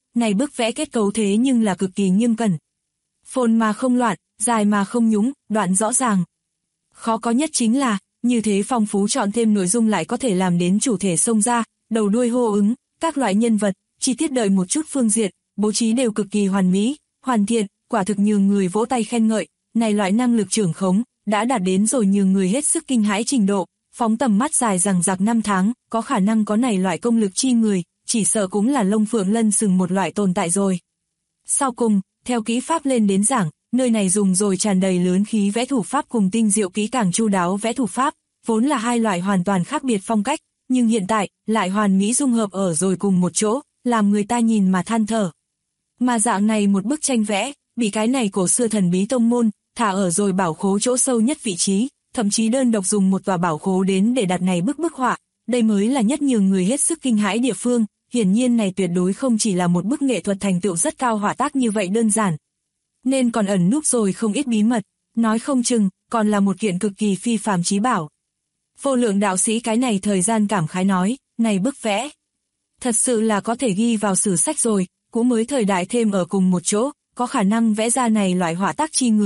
kết cấu thế nhưng là cực kỳ nghiêm cẩn. Phồn mà không loạn, dài mà không nhúng, đoạn rõ ràng. Khó có nhất chính là, như thế phong phú chọn thêm nội dung lại có thể làm đến chủ thể xông ra, đầu đuôi hô ứng, các loại nhân vật, chi tiết đợi một chút phương diện, bố trí đều cực kỳ hoàn mỹ, hoàn thiện, quả thực nhường người vỗ tay khen ngợi, này loại năng lực trưởng khống, đã đạt đến rồi nhường người hết sức kinh hãi trình độ, phóng tầm mắt dài rằng giặc 5 tháng, có khả năng có này loại công lực chi người, chỉ sợ cũng là lông phượng lân sừng một loại tồn tại rồi. Sau cùng, theo kỹ pháp lên đến giảng, nơi này dùng rồi tràn đầy lớn khí vẽ thủ pháp cùng tinh diệu kỹ càng chu đáo vẽ thủ pháp, vốn là hai loại hoàn toàn khác biệt phong cách, nhưng hiện tại, lại hoàn mỹ dung hợp ở rồi cùng một chỗ, làm người ta nhìn mà than thở. Mà dạng này một bức tranh vẽ, bị cái này cổ xưa thần bí tông môn, thả ở rồi bảo khố chỗ sâu nhất vị trí, thậm chí đơn độc dùng một tòa bảo khố đến để đặt này bức họa, đây mới là nhất nhường người hết sức kinh hãi địa phương, hiển nhiên này tuyệt đối không chỉ là một bức nghệ thuật thành tựu rất cao họa tác như vậy đơn giản. Nên còn ẩn núp rồi không ít bí mật, nói không chừng, còn là một kiện cực kỳ phi phàm chí bảo. Vô lượng đạo sĩ cái này thời gian cảm khái nói, này bức vẽ, thật sự là có thể ghi vào sử sách rồi, cũng mới thời đại thêm ở cùng một chỗ, có khả năng vẽ ra này loại họa tác chi người,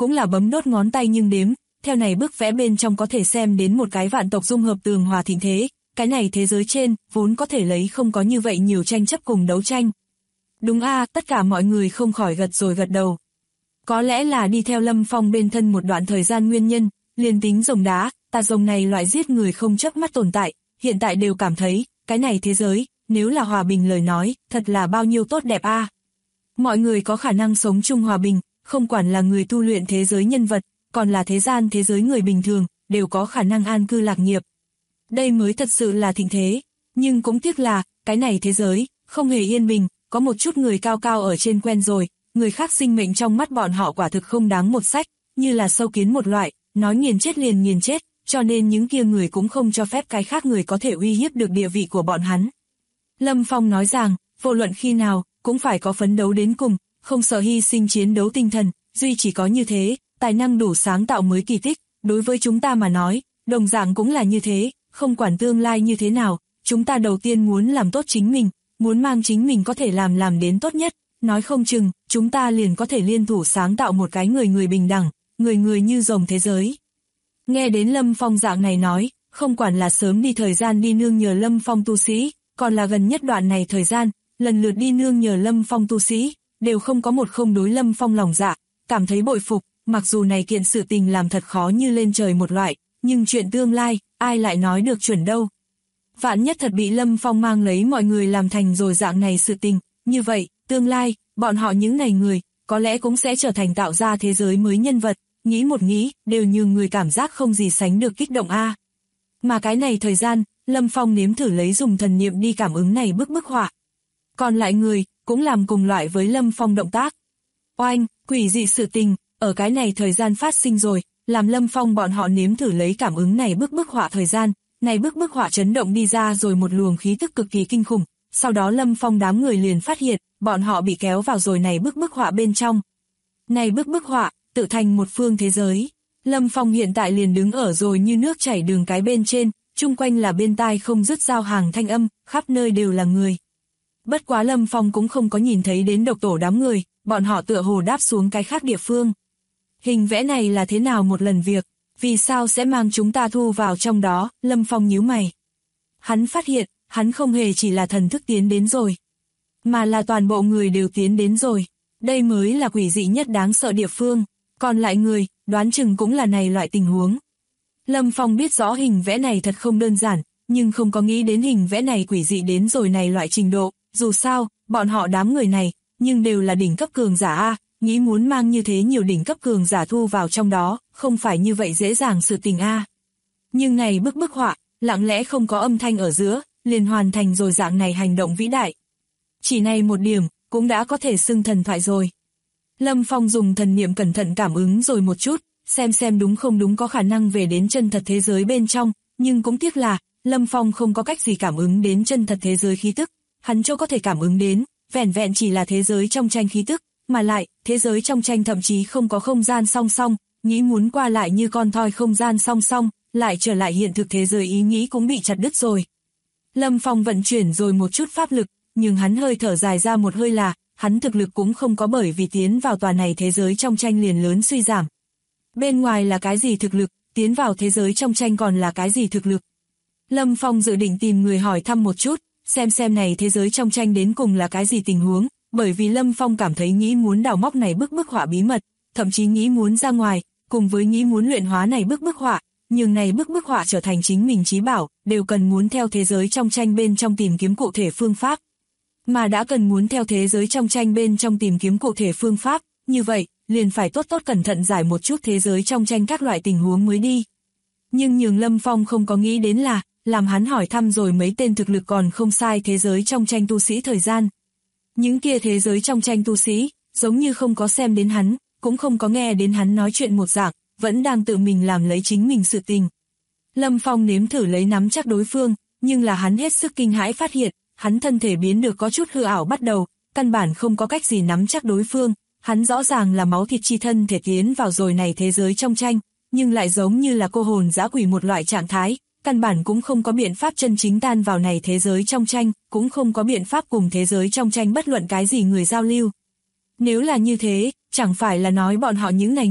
cũng là bấm đốt ngón tay nhưng đếm, theo này bức vẽ bên trong có thể xem đến một cái vạn tộc dung hợp tường hòa thịnh thế, cái này thế giới trên, vốn có thể lấy không có như vậy nhiều tranh chấp cùng đấu tranh. Đúng a, tất cả mọi người không khỏi gật rồi gật đầu. Có lẽ là đi theo Lâm Phong bên thân một đoạn thời gian nguyên nhân, liền tính rồng đá, tà rồng này loại giết người không chớp mắt tồn tại, hiện tại đều cảm thấy, cái này thế giới, nếu là hòa bình lời nói, thật là bao nhiêu tốt đẹp a. Mọi người có khả năng sống chung hòa bình, không quản là người tu luyện thế giới nhân vật, còn là thế gian thế giới người bình thường, đều có khả năng an cư lạc nghiệp. Đây mới thật sự là thịnh thế, nhưng cũng tiếc là, cái này thế giới, không hề yên bình, có một chút người cao cao ở trên quen rồi, người khác sinh mệnh trong mắt bọn họ quả thực không đáng một sách, như là sâu kiến một loại, nói nghiền chết liền nghiền chết, cho nên những kia người cũng không cho phép cái khác người có thể uy hiếp được địa vị của bọn hắn. Lâm Phong nói rằng, vô luận khi nào, cũng phải có phấn đấu đến cùng, không sợ hy sinh chiến đấu tinh thần, duy chỉ có như thế, tài năng đủ sáng tạo mới kỳ tích, đối với chúng ta mà nói, đồng dạng cũng là như thế, không quản tương lai như thế nào, chúng ta đầu tiên muốn làm tốt chính mình, muốn mang chính mình có thể làm đến tốt nhất, nói không chừng, chúng ta liền có thể liên thủ sáng tạo một cái người bình đẳng, người như rồng thế giới. Nghe đến Lâm Phong dạng này nói, không quản là sớm đi thời gian đi nương nhờ Lâm Phong tu sĩ, còn là gần nhất đoạn này thời gian, lần lượt đi nương nhờ Lâm Phong tu sĩ, đều không có một không đối Lâm Phong lòng dạ, cảm thấy bội phục, mặc dù này kiện sự tình làm thật khó như lên trời một loại, nhưng chuyện tương lai, ai lại nói được chuẩn đâu. Vạn nhất thật bị Lâm Phong mang lấy mọi người làm thành rồi dạng này sự tình, như vậy, tương lai, bọn họ những này người, có lẽ cũng sẽ trở thành tạo ra thế giới mới nhân vật, nghĩ một nghĩ, đều như người cảm giác không gì sánh được kích động a. Mà cái này thời gian, Lâm Phong nếm thử lấy dùng thần niệm đi cảm ứng này bức họa. Còn lại người, cũng làm cùng loại với Lâm Phong động tác. Oanh, quỷ dị sự tình, ở cái này thời gian phát sinh rồi, làm Lâm Phong bọn họ nếm thử lấy cảm ứng này bức họa thời gian, này bức họa chấn động đi ra rồi một luồng khí tức cực kỳ kinh khủng, sau đó Lâm Phong đám người liền phát hiện, bọn họ bị kéo vào rồi này bức họa bên trong. Này bức họa, tự thành một phương thế giới. Lâm Phong hiện tại liền đứng ở rồi như nước chảy đường cái bên trên, chung quanh là bên tai không dứt giao hàng thanh âm, khắp nơi đều là người. Bất quá Lâm Phong cũng không có nhìn thấy đến độc tổ đám người, bọn họ tựa hồ đáp xuống cái khác địa phương. Hình vẽ này là thế nào một lần việc, vì sao sẽ mang chúng ta thu vào trong đó, Lâm Phong nhíu mày. Hắn phát hiện, hắn không hề chỉ là thần thức tiến đến rồi, mà là toàn bộ người đều tiến đến rồi. Đây mới là quỷ dị nhất đáng sợ địa phương, còn lại người, đoán chừng cũng là này loại tình huống. Lâm Phong biết rõ hình vẽ này thật không đơn giản, nhưng không có nghĩ đến hình vẽ này quỷ dị đến rồi này loại trình độ, dù sao, bọn họ đám người này, nhưng đều là đỉnh cấp cường giả a, nghĩ muốn mang như thế nhiều đỉnh cấp cường giả thu vào trong đó, không phải như vậy dễ dàng sự tình a. Nhưng này bức họa, lặng lẽ không có âm thanh ở giữa, liền hoàn thành rồi dạng này hành động vĩ đại. Chỉ này một điểm, cũng đã có thể xưng thần thoại rồi. Lâm Phong dùng thần niệm cẩn thận cảm ứng rồi một chút, xem đúng không đúng có khả năng về đến chân thật thế giới bên trong, nhưng cũng tiếc là, Lâm Phong không có cách gì cảm ứng đến chân thật thế giới khí tức, hắn chỗ có thể cảm ứng đến, vẻn vẹn chỉ là thế giới trong tranh khí tức, mà lại, thế giới trong tranh thậm chí không có không gian song song, nghĩ muốn qua lại như con thoi không gian song song, lại trở lại hiện thực thế giới ý nghĩ cũng bị chặt đứt rồi. Lâm Phong vận chuyển rồi một chút pháp lực, nhưng hắn hơi thở dài ra một hơi là, hắn thực lực cũng không có bởi vì tiến vào tòa này thế giới trong tranh liền lớn suy giảm. Bên ngoài là cái gì thực lực, tiến vào thế giới trong tranh còn là cái gì thực lực. Lâm Phong dự định tìm người hỏi thăm một chút, xem này thế giới trong tranh đến cùng là cái gì tình huống, bởi vì Lâm Phong cảm thấy nghĩ muốn đào móc này bức họa bí mật, thậm chí nghĩ muốn ra ngoài, cùng với nghĩ muốn luyện hóa này bức họa, nhưng này bức họa trở thành chính mình chí bảo, đều cần muốn theo thế giới trong tranh bên trong tìm kiếm cụ thể phương pháp. Mà đã cần muốn theo thế giới trong tranh bên trong tìm kiếm cụ thể phương pháp, như vậy, liền phải tốt cẩn thận giải một chút thế giới trong tranh các loại tình huống mới đi. Nhưng nhường Lâm Phong không có nghĩ đến là, làm hắn hỏi thăm rồi mấy tên thực lực còn không sai thế giới trong tranh tu sĩ thời gian. Những kia thế giới trong tranh tu sĩ, giống như không có xem đến hắn, cũng không có nghe đến hắn nói chuyện một dạng, vẫn đang tự mình làm lấy chính mình sự tình. Lâm Phong nếm thử lấy nắm chắc đối phương, nhưng là hắn hết sức kinh hãi phát hiện, hắn thân thể biến được có chút hư ảo bắt đầu, căn bản không có cách gì nắm chắc đối phương, hắn rõ ràng là máu thịt chi thân thể tiến vào rồi này thế giới trong tranh, nhưng lại giống như là cô hồn dã quỷ một loại trạng thái, căn bản cũng không có biện pháp chân chính tan vào này thế giới trong tranh, cũng không có biện pháp cùng thế giới trong tranh bất luận cái gì người giao lưu. Nếu là như thế, chẳng phải là nói bọn họ những này người,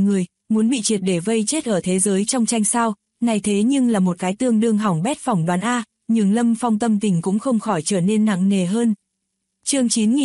muốn bị triệt để vây chết ở thế giới trong tranh sao, này thế nhưng là một cái tương đương hỏng bét phỏng đoán a, nhưng Lâm Phong tâm tình cũng không khỏi trở nên nặng nề hơn. Chương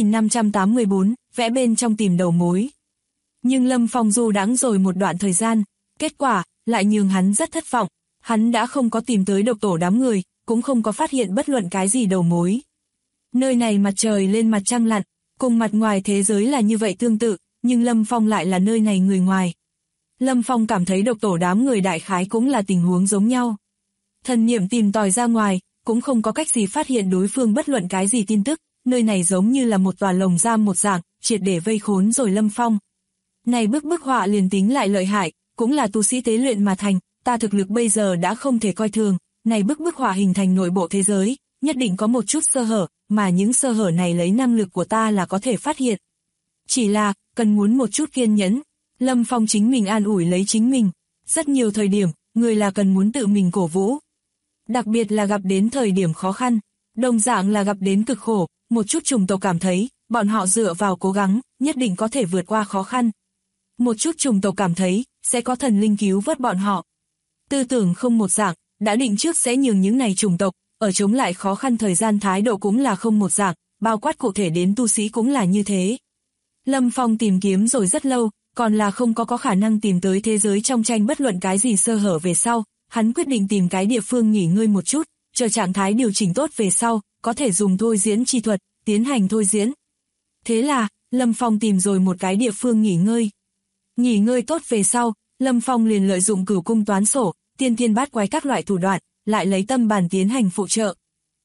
9584, vẽ bên trong tìm đầu mối. Nhưng Lâm Phong du đãng rồi một đoạn thời gian, kết quả lại nhường hắn rất thất vọng, hắn đã không có tìm tới độc tổ đám người, cũng không có phát hiện bất luận cái gì đầu mối. Nơi này mặt trời lên mặt trăng lặn, cùng mặt ngoài thế giới là như vậy tương tự, nhưng Lâm Phong lại là nơi này người ngoài. Lâm Phong cảm thấy độc tổ đám người đại khái cũng là tình huống giống nhau. Thần niệm tìm tòi ra ngoài, cũng không có cách gì phát hiện đối phương bất luận cái gì tin tức, nơi này giống như là một tòa lồng giam một dạng, triệt để vây khốn rồi Lâm Phong. Này bức họa liền tính lại lợi hại, cũng là tu sĩ tế luyện mà thành, ta thực lực bây giờ đã không thể coi thường, này bức họa hình thành nội bộ thế giới, nhất định có một chút sơ hở, mà những sơ hở này lấy năng lực của ta là có thể phát hiện. Chỉ là, cần muốn một chút kiên nhẫn. Lâm Phong chính mình an ủi lấy chính mình, rất nhiều thời điểm, người là cần muốn tự mình cổ vũ. Đặc biệt là gặp đến thời điểm khó khăn, đồng dạng là gặp đến cực khổ, một chút chủng tộc cảm thấy, bọn họ dựa vào cố gắng, nhất định có thể vượt qua khó khăn. Một chút chủng tộc cảm thấy, sẽ có thần linh cứu vớt bọn họ. Tư tưởng không một dạng, đã định trước sẽ nhường những này chủng tộc, ở chống lại khó khăn thời gian thái độ cũng là không một dạng, bao quát cụ thể đến tu sĩ cũng là như thế. Lâm Phong tìm kiếm rồi rất lâu, còn là không có khả năng tìm tới thế giới trong tranh bất luận cái gì sơ hở về sau, hắn quyết định tìm cái địa phương nghỉ ngơi một chút, chờ trạng thái điều chỉnh tốt về sau, có thể dùng thôi diễn chi thuật, tiến hành thôi diễn. Thế là, Lâm Phong tìm rồi một cái địa phương nghỉ ngơi. Nghỉ ngơi tốt về sau, Lâm Phong liền lợi dụng cửu cung toán sổ, tiên thiên bát quái các loại thủ đoạn, lại lấy tâm bàn tiến hành phụ trợ.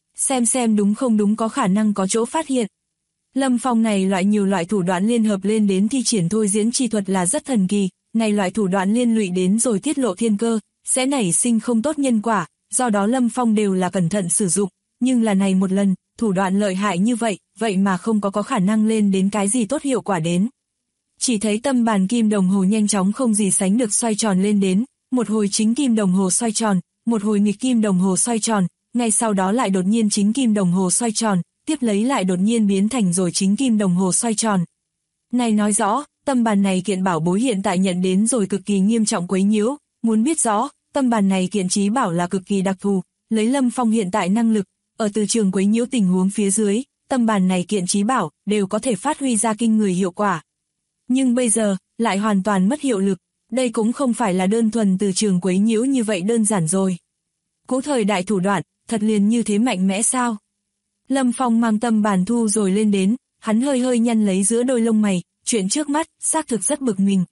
Xem đúng không đúng có khả năng có chỗ phát hiện. Lâm Phong này nhiều loại thủ đoạn liên hợp lên đến thi triển thôi diễn chi thuật là rất thần kỳ, này loại thủ đoạn liên lụy đến rồi tiết lộ thiên cơ, sẽ nảy sinh không tốt nhân quả, do đó Lâm Phong đều là cẩn thận sử dụng, nhưng là này một lần, thủ đoạn lợi hại như vậy mà không có khả năng lên đến cái gì tốt hiệu quả đến. Chỉ thấy tâm bàn kim đồng hồ nhanh chóng không gì sánh được xoay tròn lên đến, một hồi chính kim đồng hồ xoay tròn, một hồi nghịch kim đồng hồ xoay tròn, ngay sau đó lại đột nhiên chính kim đồng hồ xoay tròn, tiếp lấy lại đột nhiên biến thành rồi chính kim đồng hồ xoay tròn. Này nói rõ, tâm bàn này kiện bảo bối hiện tại nhận đến rồi cực kỳ nghiêm trọng quấy nhiễu, muốn biết rõ, tâm bàn này kiện trí bảo là cực kỳ đặc thù, lấy Lâm Phong hiện tại năng lực, ở từ trường quấy nhiễu tình huống phía dưới, tâm bàn này kiện trí bảo đều có thể phát huy ra kinh người hiệu quả. Nhưng bây giờ, lại hoàn toàn mất hiệu lực, đây cũng không phải là đơn thuần từ trường quấy nhiễu như vậy đơn giản rồi. Cũ thời đại thủ đoạn, thật liền như thế mạnh mẽ sao? Lâm Phong mang tâm bàn thu rồi lên đến, hắn hơi nhăn lấy giữa đôi lông mày, chuyện trước mắt, xác thực rất bực mình.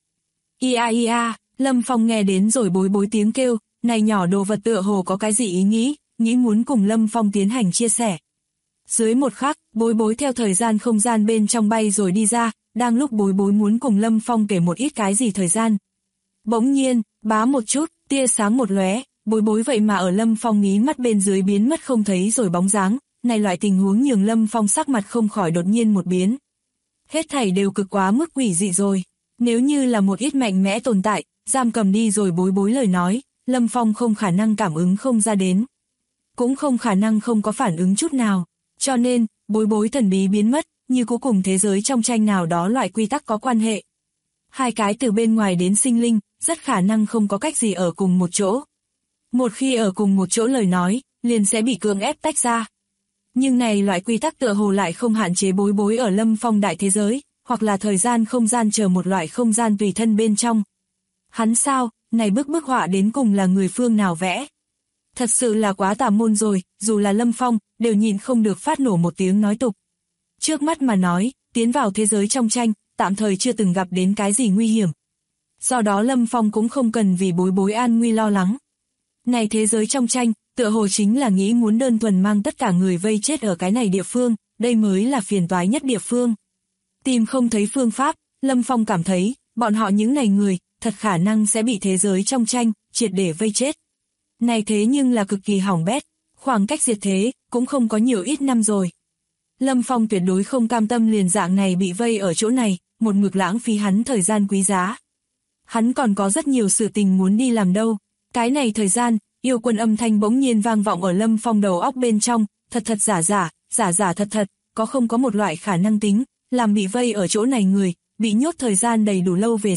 Ia, Lâm Phong nghe đến rồi bối tiếng kêu, này nhỏ đồ vật tựa hồ có cái gì ý nghĩ muốn cùng Lâm Phong tiến hành chia sẻ. Dưới một khắc, bối theo thời gian không gian bên trong bay rồi đi ra, đang lúc bối muốn cùng Lâm Phong kể một ít cái gì thời gian. Bỗng nhiên, bá một chút, tia sáng một lóe, bối vậy mà ở Lâm Phong mí mắt bên dưới biến mất không thấy rồi bóng dáng, này loại tình huống nhường Lâm Phong sắc mặt không khỏi đột nhiên một biến. Hết thảy đều cực quá mức quỷ dị rồi, nếu như là một ít mạnh mẽ tồn tại, giam cầm đi rồi bối lời nói, Lâm Phong không khả năng cảm ứng không ra đến. Cũng không khả năng không có phản ứng chút nào, cho nên, bối thần bí biến mất, như cuối cùng thế giới trong tranh nào đó loại quy tắc có quan hệ. Hai cái từ bên ngoài đến sinh linh, rất khả năng không có cách gì ở cùng một chỗ. Một khi ở cùng một chỗ lời nói, liền sẽ bị cưỡng ép tách ra. Nhưng này loại quy tắc tựa hồ lại không hạn chế bối ở Lâm Phong đại thế giới, hoặc là thời gian không gian chờ một loại không gian tùy thân bên trong. Hắn sao, này bức họa đến cùng là người phương nào vẽ? Thật sự là quá tà môn rồi, dù là Lâm Phong, đều nhịn không được phát nổ một tiếng nói tục. Trước mắt mà nói, tiến vào thế giới trong tranh, tạm thời chưa từng gặp đến cái gì nguy hiểm. Do đó Lâm Phong cũng không cần vì bối an nguy lo lắng. Này thế giới trong tranh, tựa hồ chính là nghĩ muốn đơn thuần mang tất cả người vây chết ở cái này địa phương, đây mới là phiền toái nhất địa phương. Tìm không thấy phương pháp, Lâm Phong cảm thấy, bọn họ những này người, thật khả năng sẽ bị thế giới trong tranh, triệt để vây chết. Này thế nhưng là cực kỳ hỏng bét, khoảng cách diệt thế, cũng không có nhiều ít năm rồi. Lâm Phong tuyệt đối không cam tâm liền dạng này bị vây ở chỗ này, một mực lãng phí hắn thời gian quý giá. Hắn còn có rất nhiều sự tình muốn đi làm đâu. Cái này thời gian, yêu quân âm thanh bỗng nhiên vang vọng ở Lâm Phong đầu óc bên trong, thật giả thật, có không có một loại khả năng tính, làm bị vây ở chỗ này người, bị nhốt thời gian đầy đủ lâu về sau,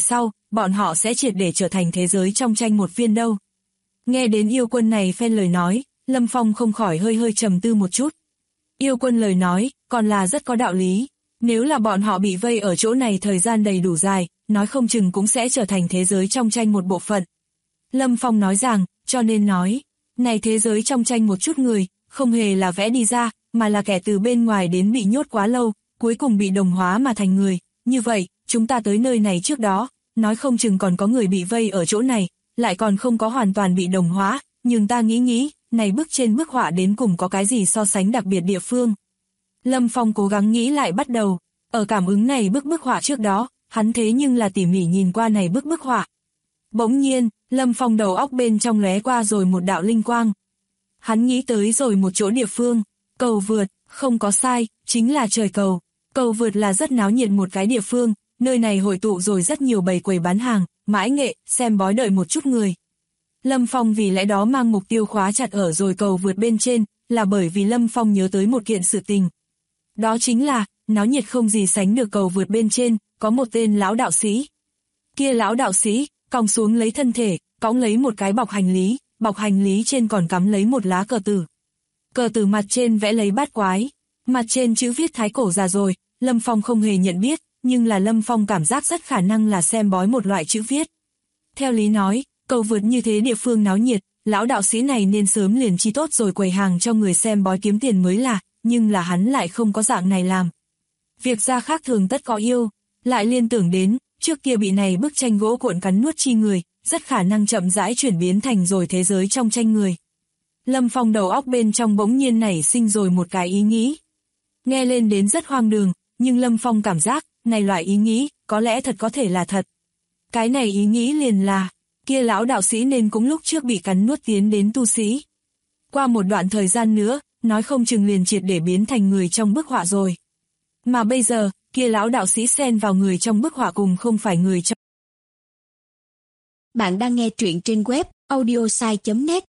bọn họ sẽ triệt để trở thành thế giới trong tranh một viên đâu. Nghe đến yêu quân này phen lời nói, Lâm Phong không khỏi hơi hơi trầm tư một chút. Yêu quân lời nói, còn là rất có đạo lý. Nếu là bọn họ bị vây ở chỗ này thời gian đầy đủ dài, nói không chừng cũng sẽ trở thành thế giới trong tranh một bộ phận. Lâm Phong nói rằng, cho nên nói, này thế giới trong tranh một chút người, không hề là vẽ đi ra, mà là kẻ từ bên ngoài đến bị nhốt quá lâu, cuối cùng bị đồng hóa mà thành người. Như vậy, chúng ta tới nơi này trước đó, nói không chừng còn có người bị vây ở chỗ này, lại còn không có hoàn toàn bị đồng hóa, nhưng ta nghĩ, này bức trên bức họa đến cùng có cái gì so sánh đặc biệt địa phương. Lâm Phong cố gắng nghĩ lại bắt đầu, ở cảm ứng này bức họa trước đó, hắn thế nhưng là tỉ mỉ nhìn qua này bức họa. Bỗng nhiên, Lâm Phong đầu óc bên trong lóe qua rồi một đạo linh quang. Hắn nghĩ tới rồi một chỗ địa phương, cầu vượt, không có sai, chính là trời cầu. Cầu vượt là rất náo nhiệt một cái địa phương, nơi này hội tụ rồi rất nhiều bầy quầy bán hàng, mãi nghệ, xem bói đợi một chút người. Lâm Phong vì lẽ đó mang mục tiêu khóa chặt ở rồi cầu vượt bên trên, là bởi vì Lâm Phong nhớ tới một kiện sự tình. Đó chính là, náo nhiệt không gì sánh được cầu vượt bên trên, có một tên lão đạo sĩ. Kia lão đạo sĩ, còng xuống lấy thân thể, cõng lấy một cái bọc hành lý trên còn cắm lấy một lá cờ tử. Cờ tử mặt trên vẽ lấy bát quái, mặt trên chữ viết thái cổ già rồi, Lâm Phong không hề nhận biết, nhưng là Lâm Phong cảm giác rất khả năng là xem bói một loại chữ viết. Theo lý nói, cầu vượt như thế địa phương náo nhiệt, lão đạo sĩ này nên sớm liền chi tốt rồi quầy hàng cho người xem bói kiếm tiền mới là, nhưng là hắn lại không có dạng này làm. Việc ra khác thường tất có yêu, lại liên tưởng đến, trước kia bị này bức tranh gỗ cuộn cắn nuốt chi người, rất khả năng chậm rãi chuyển biến thành rồi thế giới trong tranh người. Lâm Phong đầu óc bên trong bỗng nhiên nảy sinh rồi một cái ý nghĩ. Nghe lên đến rất hoang đường, nhưng Lâm Phong cảm giác, này loại ý nghĩ, có lẽ thật có thể là thật. Cái này ý nghĩ liền là, kia lão đạo sĩ nên cũng lúc trước bị cắn nuốt tiến đến tu sĩ. Qua một đoạn thời gian nữa, nói không chừng liền triệt để biến thành người trong bức họa rồi. Mà bây giờ, kia lão đạo sĩ xen vào người trong bức họa cùng không phải người trong. Bạn đang nghe truyện trên web audiosai.net.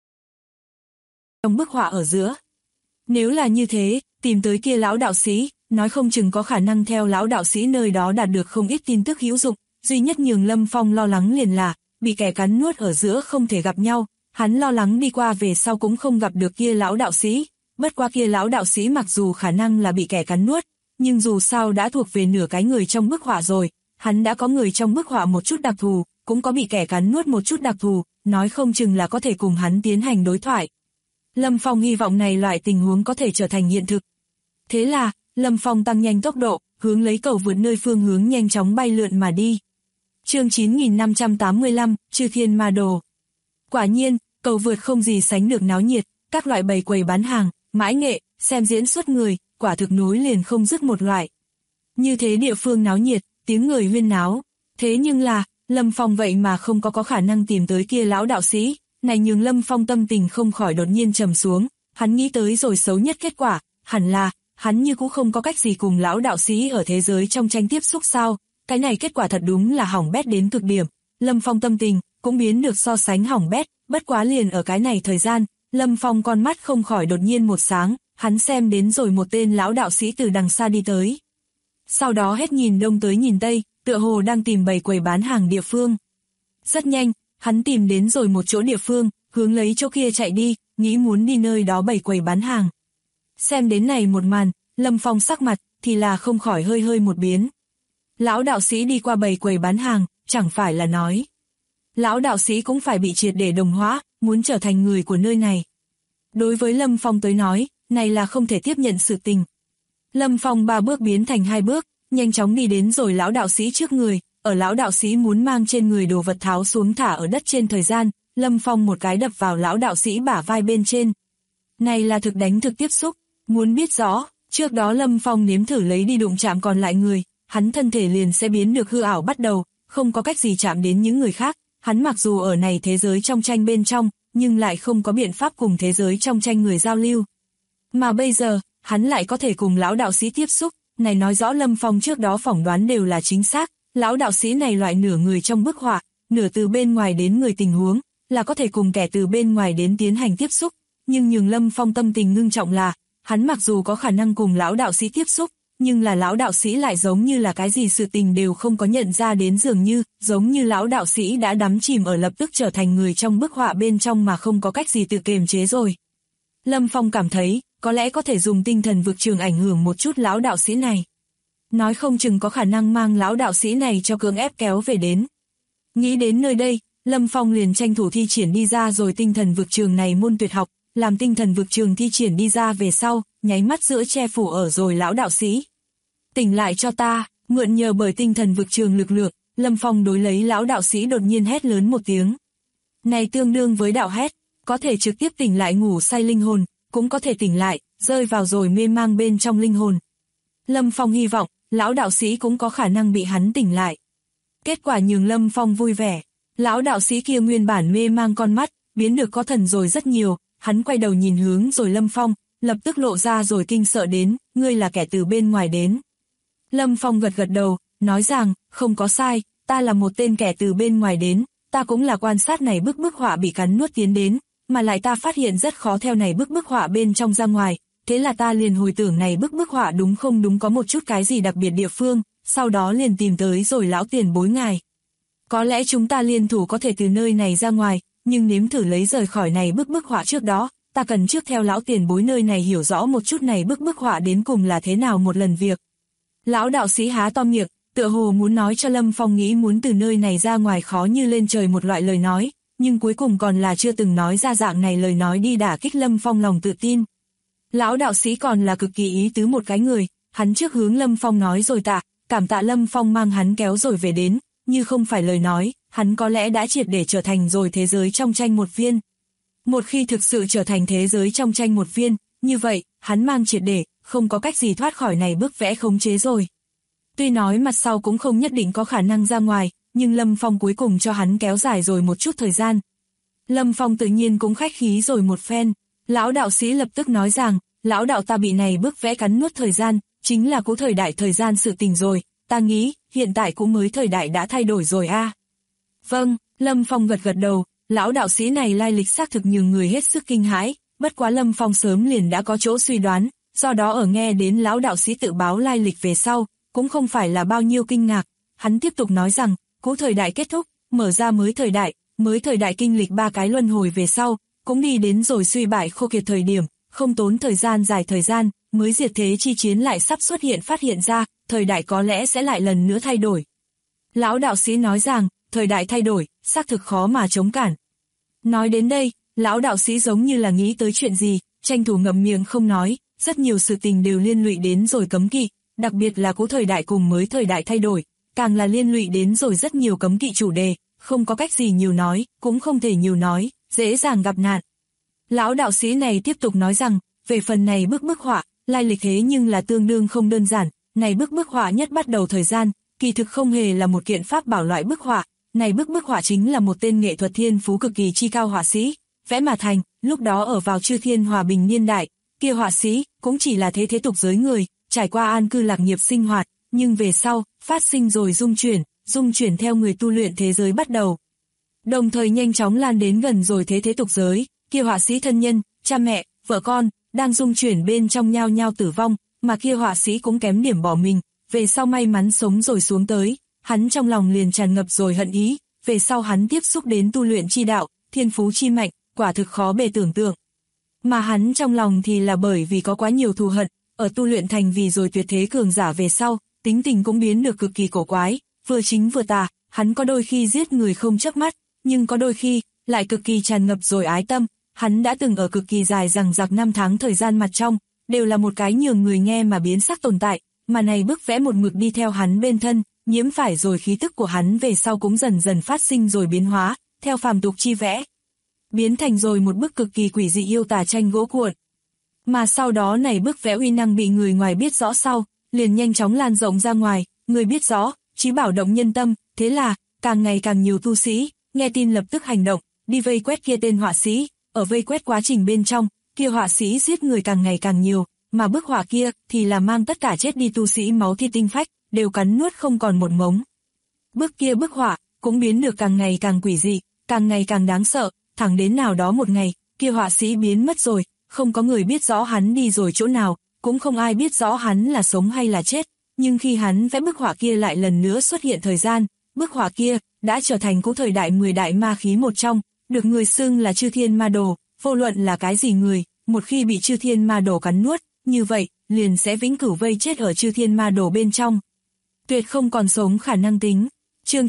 Trong bức họa ở giữa. Nếu là như thế, tìm tới kia lão đạo sĩ, nói không chừng có khả năng theo lão đạo sĩ nơi đó đạt được không ít tin tức hữu dụng, duy nhất nhường Lâm Phong lo lắng liền là, bị kẻ cắn nuốt ở giữa không thể gặp nhau, hắn lo lắng đi qua về sau cũng không gặp được kia lão đạo sĩ, bất qua kia lão đạo sĩ mặc dù khả năng là bị kẻ cắn nuốt, nhưng dù sao đã thuộc về nửa cái người trong bức họa rồi, hắn đã có người trong bức họa một chút đặc thù, cũng có bị kẻ cắn nuốt một chút đặc thù, nói không chừng là có thể cùng hắn tiến hành đối thoại. Lâm Phong hy vọng này loại tình huống có thể trở thành hiện thực. Thế là, Lâm Phong tăng nhanh tốc độ, hướng lấy cầu vượt nơi phương hướng nhanh chóng bay lượn mà đi. Chương 9585, Chư Thiên Ma Đồ. Quả nhiên, cầu vượt không gì sánh được náo nhiệt, các loại bầy quầy bán hàng, mãi nghệ, xem diễn xuất người, quả thực nối liền không dứt một loại. Như thế địa phương náo nhiệt, tiếng người huyên náo. Thế nhưng là, Lâm Phong vậy mà không có khả năng tìm tới kia lão đạo sĩ, này nhường Lâm Phong tâm tình không khỏi đột nhiên trầm xuống, hắn nghĩ tới rồi xấu nhất kết quả, hẳn là, hắn như cũng không có cách gì cùng lão đạo sĩ ở thế giới trong tranh tiếp xúc sao, cái này kết quả thật đúng là hỏng bét đến cực điểm. Lâm Phong tâm tình cũng biến được so sánh hỏng bét, bất quá liền ở cái này thời gian, Lâm Phong con mắt không khỏi đột nhiên một sáng, hắn xem đến rồi một tên lão đạo sĩ từ đằng xa đi tới. Sau đó hết nhìn đông tới nhìn tây, tựa hồ đang tìm bầy quầy bán hàng địa phương. Rất nhanh, hắn tìm đến rồi một chỗ địa phương, hướng lấy chỗ kia chạy đi, nghĩ muốn đi nơi đó bầy quầy bán hàng. Xem đến này một màn, Lâm Phong sắc mặt thì là không khỏi hơi hơi một biến. Lão đạo sĩ đi qua bầy quầy bán hàng, chẳng phải là nói. Lão đạo sĩ cũng phải bị triệt để đồng hóa, muốn trở thành người của nơi này. Đối với Lâm Phong tới nói, này là không thể tiếp nhận sự tình. Lâm Phong 3 bước biến thành 2 bước, nhanh chóng đi đến rồi lão đạo sĩ trước người, ở lão đạo sĩ muốn mang trên người đồ vật tháo xuống thả ở đất trên thời gian, Lâm Phong một cái đập vào lão đạo sĩ bả vai bên trên. Này là thực đánh thực tiếp xúc, muốn biết rõ, trước đó Lâm Phong nếm thử lấy đi đụng chạm còn lại người, hắn thân thể liền sẽ biến được hư ảo bắt đầu, không có cách gì chạm đến những người khác, hắn mặc dù ở này thế giới trong tranh bên trong, nhưng lại không có biện pháp cùng thế giới trong tranh người giao lưu. Mà bây giờ, hắn lại có thể cùng lão đạo sĩ tiếp xúc, này nói rõ Lâm Phong trước đó phỏng đoán đều là chính xác, lão đạo sĩ này loại nửa người trong bức họa, nửa từ bên ngoài đến người tình huống, là có thể cùng kẻ từ bên ngoài đến tiến hành tiếp xúc, nhưng nhường Lâm Phong tâm tình ngưng trọng là, hắn mặc dù có khả năng cùng lão đạo sĩ tiếp xúc, nhưng là lão đạo sĩ lại giống như là cái gì sự tình đều không có nhận ra đến, dường như, giống như lão đạo sĩ đã đắm chìm ở lập tức trở thành người trong bức họa bên trong mà không có cách gì tự kiềm chế rồi. Lâm Phong cảm thấy, có lẽ có thể dùng tinh thần vực trường ảnh hưởng một chút lão đạo sĩ này. Nói không chừng có khả năng mang lão đạo sĩ này cho cưỡng ép kéo về đến. Nghĩ đến nơi đây, Lâm Phong liền tranh thủ thi triển đi ra rồi tinh thần vực trường này môn tuyệt học, làm tinh thần vực trường thi triển đi ra về sau, nháy mắt giữa che phủ ở rồi lão đạo sĩ. Tỉnh lại cho ta, mượn nhờ bởi tinh thần vực trường lực lượng, Lâm Phong đối lấy lão đạo sĩ đột nhiên hét lớn một tiếng. Này tương đương với đạo hét, có thể trực tiếp tỉnh lại ngủ say linh hồn, cũng có thể tỉnh lại, rơi vào rồi mê mang bên trong linh hồn. Lâm Phong hy vọng, lão đạo sĩ cũng có khả năng bị hắn tỉnh lại. Kết quả nhường Lâm Phong vui vẻ, lão đạo sĩ kia nguyên bản mê mang con mắt, biến được có thần rồi rất nhiều, hắn quay đầu nhìn hướng rồi Lâm Phong, lập tức lộ ra rồi kinh sợ đến, ngươi là kẻ từ bên ngoài đến. Lâm Phong gật gật đầu, nói rằng, không có sai, ta là một tên kẻ từ bên ngoài đến, ta cũng là quan sát này bức họa bị cắn nuốt tiến đến, mà lại ta phát hiện rất khó theo này bức họa bên trong ra ngoài, thế là ta liền hồi tưởng này bức họa đúng không đúng có một chút cái gì đặc biệt địa phương, sau đó liền tìm tới rồi lão tiền bối ngài. Có lẽ chúng ta liên thủ có thể từ nơi này ra ngoài, nhưng nếm thử lấy rời khỏi này bức họa trước đó, ta cần trước theo lão tiền bối nơi này hiểu rõ một chút này bức họa đến cùng là thế nào một lần việc. Lão đạo sĩ há to miệng, tựa hồ muốn nói cho Lâm Phong nghĩ muốn từ nơi này ra ngoài khó như lên trời một loại lời nói, nhưng cuối cùng còn là chưa từng nói ra dạng này lời nói đi đả kích Lâm Phong lòng tự tin. Lão đạo sĩ còn là cực kỳ ý tứ một cái người, hắn trước hướng Lâm Phong nói rồi cảm tạ Lâm Phong mang hắn kéo rồi về đến, như không phải lời nói, hắn có lẽ đã triệt để trở thành rồi thế giới trong tranh một viên. Một khi thực sự trở thành thế giới trong tranh một viên, như vậy, hắn mang triệt để, không có cách gì thoát khỏi này bức vẽ khống chế rồi. Tuy nói mặt sau cũng không nhất định có khả năng ra ngoài, nhưng Lâm Phong cuối cùng cho hắn kéo dài rồi một chút thời gian. Lâm Phong tự nhiên cũng khách khí rồi một phen, lão đạo sĩ lập tức nói rằng, lão đạo ta bị này bức vẽ cắn nuốt thời gian, chính là cũ thời đại thời gian sự tình rồi, ta nghĩ, hiện tại cũng mới thời đại đã thay đổi rồi a. Vâng, Lâm Phong gật gật đầu, lão đạo sĩ này lai lịch xác thực nhường người hết sức kinh hãi, bất quá Lâm Phong sớm liền đã có chỗ suy đoán, do đó ở nghe đến lão đạo sĩ tự báo lai lịch về sau, cũng không phải là bao nhiêu kinh ngạc, hắn tiếp tục nói rằng, cũ thời đại kết thúc, mở ra mới thời đại kinh lịch 3 cái luân hồi về sau, cũng đi đến rồi suy bại khô kiệt thời điểm, không tốn thời gian dài thời gian, mới diệt thế chi chiến lại sắp xuất hiện phát hiện ra, thời đại có lẽ sẽ lại lần nữa thay đổi. Lão đạo sĩ nói rằng, thời đại thay đổi, xác thực khó mà chống cản. Nói đến đây, lão đạo sĩ giống như là nghĩ tới chuyện gì, tranh thủ ngậm miệng không nói, rất nhiều sự tình đều liên lụy đến rồi cấm kỵ, đặc biệt là cũ thời đại cùng mới thời đại thay đổi, càng là liên lụy đến rồi rất nhiều cấm kỵ chủ đề, không có cách gì nhiều nói, cũng không thể nhiều nói, dễ dàng gặp nạn. Lão đạo sĩ này tiếp tục nói rằng, về phần này bức họa, lai lịch thế nhưng là tương đương không đơn giản, này bức họa nhất bắt đầu thời gian, kỳ thực không hề là một kiện pháp bảo loại bức họa, này bức họa chính là một tên nghệ thuật thiên phú cực kỳ chi cao họa sĩ, vẽ mà thành, lúc đó ở vào chư thiên hòa bình niên đại, kia họa sĩ cũng chỉ là thế tục giới người, trải qua an cư lạc nghiệp sinh hoạt, nhưng về sau, phát sinh rồi dung chuyển theo người tu luyện thế giới bắt đầu. Đồng thời nhanh chóng lan đến gần rồi thế tục giới, kia họa sĩ thân nhân, cha mẹ, vợ con, đang dung chuyển bên trong nhao nhao tử vong, mà kia họa sĩ cũng kém điểm bỏ mình, về sau may mắn sống rồi xuống tới, hắn trong lòng liền tràn ngập rồi hận ý, về sau hắn tiếp xúc đến tu luyện chi đạo, thiên phú chi mạnh, quả thực khó bề tưởng tượng. Mà hắn trong lòng thì là bởi vì có quá nhiều thù hận, ở tu luyện thành vì rồi tuyệt thế cường giả về sau, tính tình cũng biến được cực kỳ cổ quái, vừa chính vừa tà, hắn có đôi khi giết người không chớp mắt, nhưng có đôi khi lại cực kỳ tràn ngập rồi ái tâm, hắn đã từng ở cực kỳ dài dằng dặc 5 tháng thời gian mặt trong, đều là một cái nhường người nghe mà biến sắc tồn tại, mà này bức vẽ một mực đi theo hắn bên thân, nhiễm phải rồi khí tức của hắn về sau cũng dần dần phát sinh rồi biến hóa, theo phàm tục chi vẽ, biến thành rồi một bức cực kỳ quỷ dị yêu tà tranh gỗ cuộn. Mà sau đó này bức vẽ uy năng bị người ngoài biết rõ sau, liền nhanh chóng lan rộng ra ngoài, người biết rõ, chí bảo động nhân tâm, thế là, càng ngày càng nhiều tu sĩ, nghe tin lập tức hành động, đi vây quét kia tên họa sĩ, ở vây quét quá trình bên trong, kia họa sĩ giết người càng ngày càng nhiều, mà bức họa kia thì là mang tất cả chết đi tu sĩ máu thịt tinh phách, đều cắn nuốt không còn một mống. Bức họa cũng biến được càng ngày càng quỷ dị, càng ngày càng đáng sợ, thẳng đến nào đó một ngày, kia họa sĩ biến mất rồi, không có người biết rõ hắn đi rồi chỗ nào, cũng không ai biết rõ hắn là sống hay là chết, nhưng khi hắn vẽ bức họa kia lại lần nữa xuất hiện thời gian, bức họa kia đã trở thành cỗ thời đại 10 đại ma khí một trong, được người xưng là Chư Thiên Ma Đồ, vô luận là cái gì người, một khi bị Chư Thiên Ma Đồ cắn nuốt, như vậy, liền sẽ vĩnh cửu vây chết ở Chư Thiên Ma Đồ bên trong. Tuyệt không còn sống khả năng tính. Chương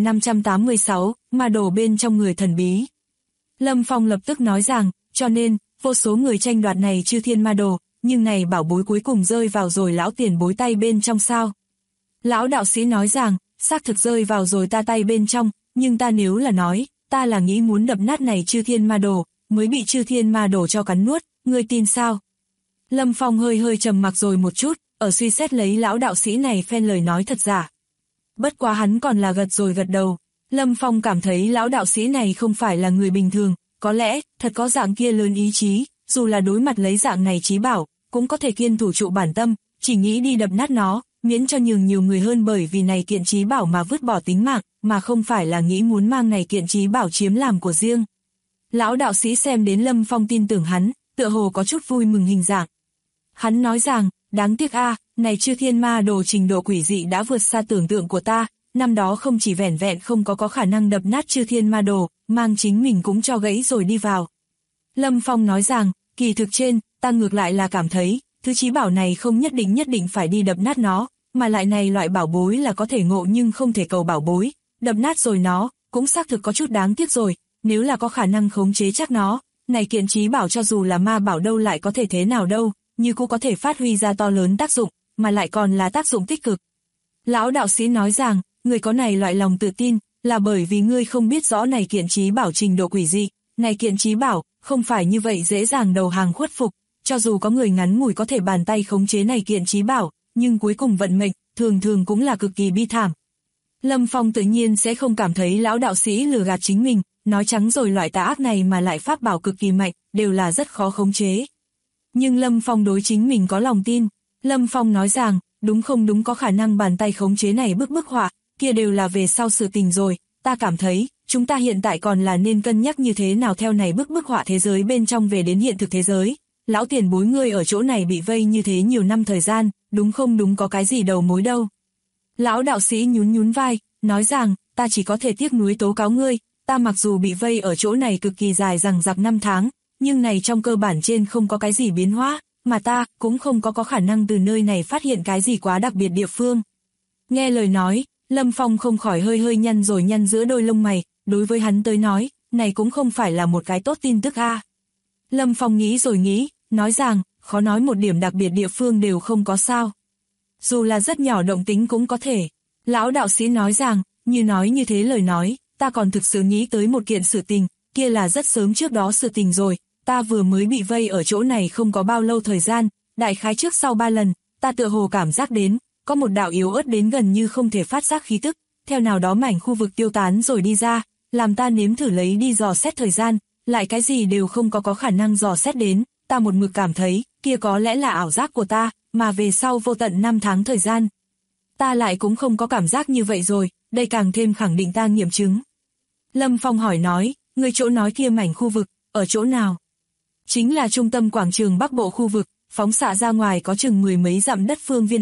9586, Ma Đồ bên trong người thần bí. Lâm Phong lập tức nói rằng, cho nên, vô số người tranh đoạt này Chư Thiên Ma Đồ, nhưng này bảo bối cuối cùng rơi vào rồi lão tiền bối tay bên trong sao? Lão đạo sĩ nói rằng, xác thực rơi vào rồi ta tay bên trong, nhưng ta nếu là nói, ta là nghĩ muốn đập nát này Chư Thiên Ma Đồ, mới bị Chư Thiên Ma Đồ cho cắn nuốt, ngươi tin sao? Lâm Phong hơi trầm mặc rồi một chút, ở suy xét lấy lão đạo sĩ này phen lời nói thật giả. Bất quá hắn còn là gật rồi gật đầu. Lâm Phong cảm thấy lão đạo sĩ này không phải là người bình thường, có lẽ, thật có dạng kia lớn ý chí, dù là đối mặt lấy dạng này chí bảo, cũng có thể kiên thủ trụ bản tâm, chỉ nghĩ đi đập nát nó, miễn cho nhường nhiều người hơn bởi vì này kiện chí bảo mà vứt bỏ tính mạng, mà không phải là nghĩ muốn mang này kiện chí bảo chiếm làm của riêng. Lão đạo sĩ xem đến Lâm Phong tin tưởng hắn, tựa hồ có chút vui mừng hình dạng. Hắn nói rằng, đáng tiếc này Chư Thiên Ma Đồ trình độ quỷ dị đã vượt xa tưởng tượng của ta, năm đó không chỉ vẻn vẹn không có khả năng đập nát Chư Thiên Ma Đồ, mang chính mình cũng cho gãy rồi đi vào. Lâm Phong nói rằng, kỳ thực trên, ta ngược lại là cảm thấy, thứ chí bảo này không nhất định phải đi đập nát nó, mà lại này loại bảo bối là có thể ngộ nhưng không thể cầu bảo bối, đập nát rồi nó, cũng xác thực có chút đáng tiếc rồi, nếu là có khả năng khống chế chắc nó, này kiện chí bảo cho dù là ma bảo đâu lại có thể thế nào đâu, như cũng có thể phát huy ra to lớn tác dụng, mà lại còn là tác dụng tích cực. Lão đạo sĩ nói rằng, người có này loại lòng tự tin, là bởi vì ngươi không biết rõ này kiện chí bảo trình độ quỷ dị, này kiện chí bảo, không phải như vậy dễ dàng đầu hàng khuất phục, cho dù có người ngắn ngủi có thể bàn tay khống chế này kiện chí bảo, nhưng cuối cùng vận mệnh, thường cũng là cực kỳ bi thảm. Lâm Phong tự nhiên sẽ không cảm thấy lão đạo sĩ lừa gạt chính mình, nói trắng rồi loại tà ác này mà lại pháp bảo cực kỳ mạnh, đều là rất khó khống chế. Nhưng Lâm Phong đối chính mình có lòng tin. Lâm Phong nói rằng, đúng không đúng có khả năng bàn tay khống chế này bức họa, kia đều là về sau sự tình rồi, ta cảm thấy, chúng ta hiện tại còn là nên cân nhắc như thế nào theo này bức họa thế giới bên trong về đến hiện thực thế giới. Lão tiền bối ngươi ở chỗ này bị vây như thế nhiều năm thời gian, đúng không đúng có cái gì đầu mối đâu. Lão đạo sĩ nhún vai, nói rằng, ta chỉ có thể tiếc nuối tố cáo ngươi, ta mặc dù bị vây ở chỗ này cực kỳ dài dằng dặc 5 tháng, nhưng này trong cơ bản trên không có cái gì biến hóa, mà ta cũng không có khả năng từ nơi này phát hiện cái gì quá đặc biệt địa phương. Nghe lời nói, Lâm Phong không khỏi hơi nhăn giữa đôi lông mày, đối với hắn tới nói, này cũng không phải là một cái tốt tin tức Lâm Phong nghĩ rồi nghĩ, nói rằng, khó nói một điểm đặc biệt địa phương đều không có sao. Dù là rất nhỏ động tính cũng có thể. Lão đạo sĩ nói rằng, nói như thế lời nói, ta còn thực sự nghĩ tới một kiện sự tình, kia là rất sớm trước đó sự tình rồi, ta vừa mới bị vây ở chỗ này không có bao lâu thời gian, đại khái trước sau 3 lần, ta tựa hồ cảm giác đến, có một đạo yếu ớt đến gần như không thể phát giác khí tức, theo nào đó mảnh khu vực tiêu tán rồi đi ra, làm ta nếm thử lấy đi dò xét thời gian, lại cái gì đều không có khả năng dò xét đến, ta một mực cảm thấy, kia có lẽ là ảo giác của ta, mà về sau vô tận 5 tháng thời gian. Ta lại cũng không có cảm giác như vậy rồi, đây càng thêm khẳng định ta nghiệm chứng. Lâm Phong hỏi nói, người chỗ nói kia mảnh khu vực, ở chỗ nào? Chính là trung tâm quảng trường Bắc Bộ khu vực, phóng xạ ra ngoài có chừng 10 mấy dặm đất phương viên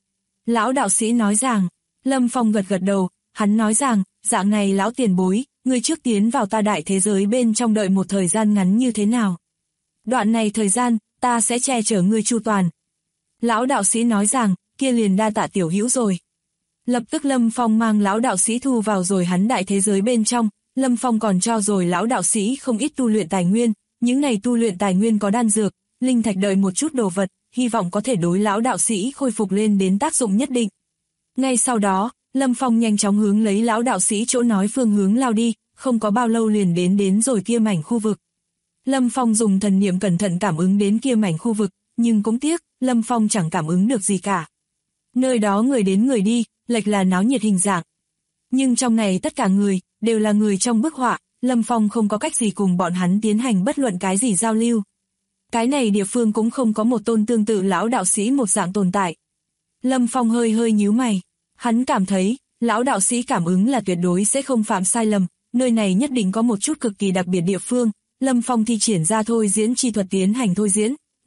Lão đạo sĩ nói rằng, Lâm Phong gật đầu, hắn nói rằng, dạng này lão tiền bối, ngươi trước tiến vào ta đại thế giới bên trong đợi một thời gian ngắn như thế nào? Đoạn này thời gian, ta sẽ che chở ngươi chu toàn. Lão đạo sĩ nói rằng, kia liền đa tạ tiểu hữu rồi. Lập tức Lâm Phong mang lão đạo sĩ thu vào rồi hắn đại thế giới bên trong, Lâm Phong còn cho rồi lão đạo sĩ không ít tu luyện tài nguyên, những này tu luyện tài nguyên có đan dược, linh thạch đợi một chút đồ vật, hy vọng có thể đối lão đạo sĩ khôi phục lên đến tác dụng nhất định. Ngay sau đó, Lâm Phong nhanh chóng hướng lấy lão đạo sĩ chỗ nói phương hướng lao đi, không có bao lâu liền đến rồi kia mảnh khu vực. Lâm Phong dùng thần niệm cẩn thận cảm ứng đến kia mảnh khu vực, nhưng cũng tiếc, Lâm Phong chẳng cảm ứng được gì cả. Nơi đó người đến người đi, lệch là náo nhiệt hình dạng. Nhưng trong này tất cả người, đều là người trong bức họa, Lâm Phong không có cách gì cùng bọn hắn tiến hành bất luận cái gì giao lưu. Cái này địa phương cũng không có một tôn tương tự lão đạo sĩ một dạng tồn tại. Lâm Phong hơi nhíu mày, hắn cảm thấy, lão đạo sĩ cảm ứng là tuyệt đối sẽ không phạm sai lầm, nơi này nhất định có một chút cực kỳ đặc biệt địa phương. Lâm Phong thi triển ra thôi diễn chi thuật tiến hành thôi diễn,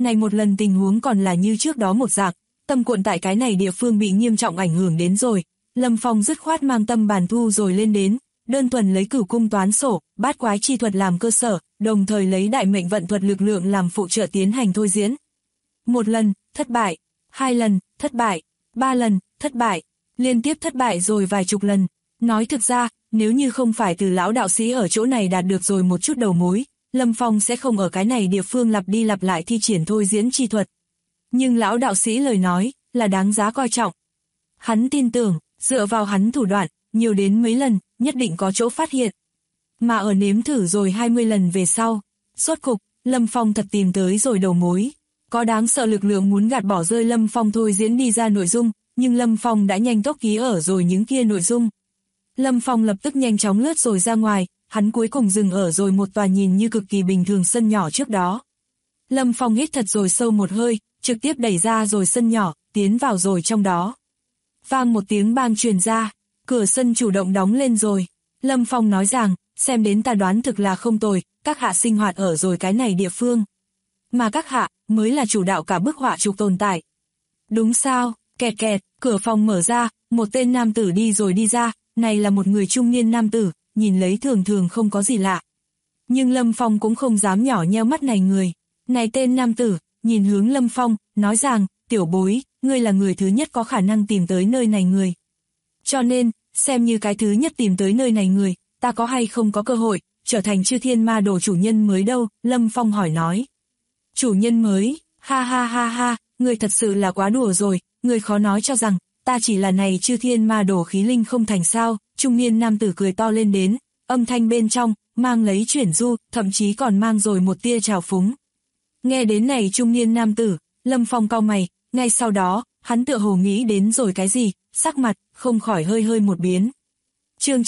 Này một lần tình huống còn là như trước đó một dạng, Tâm Quận tại cái này địa phương bị nghiêm trọng ảnh hưởng đến rồi. Lâm Phong dứt khoát mang Tâm Bàn thu rồi lên đến, đơn thuần lấy Cửu Cung toán sổ, Bát Quái chi thuật làm cơ sở, đồng thời lấy Đại Mệnh vận thuật lực lượng làm phụ trợ tiến hành thôi diễn. Một lần, thất bại, 2 lần, thất bại, 3 lần, thất bại, liên tiếp thất bại rồi vài chục lần. Nói thực ra, nếu như không phải từ lão đạo sĩ ở chỗ này đạt được rồi một chút đầu mối, Lâm Phong sẽ không ở cái này địa phương lặp đi lặp lại thi triển thôi diễn chi thuật. Nhưng lão đạo sĩ lời nói, là đáng giá coi trọng. Hắn tin tưởng, dựa vào hắn thủ đoạn, nhiều đến mấy lần, nhất định có chỗ phát hiện. Mà ở nếm thử rồi 20 lần về sau, rốt cục, Lâm Phong thật tìm tới rồi đầu mối. Có đáng sợ lực lượng muốn gạt bỏ rơi Lâm Phong thôi diễn đi ra nội dung, nhưng Lâm Phong đã nhanh tốc ký ở rồi những kia nội dung. Lâm Phong lập tức nhanh chóng lướt rồi ra ngoài, hắn cuối cùng dừng ở rồi một tòa nhìn như cực kỳ bình thường sân nhỏ trước đó. Lâm Phong hít thật rồi sâu một hơi, trực tiếp đẩy ra rồi sân nhỏ, tiến vào rồi trong đó. Vang một tiếng bang truyền ra, cửa sân chủ động đóng lên rồi. Lâm Phong nói rằng, xem đến ta đoán thực là không tồi, các hạ sinh hoạt ở rồi cái này địa phương. Mà các hạ, mới là chủ đạo cả bức họa trục tồn tại. Đúng sao, kẹt kẹt, cửa phòng mở ra, một tên nam tử đi rồi đi ra, này là một người trung niên nam tử, nhìn lấy thường thường không có gì lạ. Nhưng Lâm Phong cũng không dám nhỏ nheo mắt này người. Này tên nam tử, nhìn hướng Lâm Phong, nói rằng, tiểu bối, ngươi là người thứ nhất có khả năng tìm tới nơi này người. Cho nên, xem như cái thứ nhất tìm tới nơi này người, ta có hay không có cơ hội, trở thành Chư Thiên Ma Đồ chủ nhân mới đâu, Lâm Phong hỏi nói. Chủ nhân mới, ha ha ha ha, ngươi thật sự là quá đùa rồi, ngươi khó nói cho rằng, ta chỉ là này Chư Thiên Ma Đồ khí linh không thành sao, trung niên nam tử cười to lên đến, âm thanh bên trong, mang lấy chuyển du, thậm chí còn mang rồi một tia trào phúng. Nghe đến này trung niên nam tử, Lâm Phong cau mày, ngay sau đó, hắn tựa hồ nghĩ đến rồi cái gì, sắc mặt, không khỏi hơi hơi một biến. Chương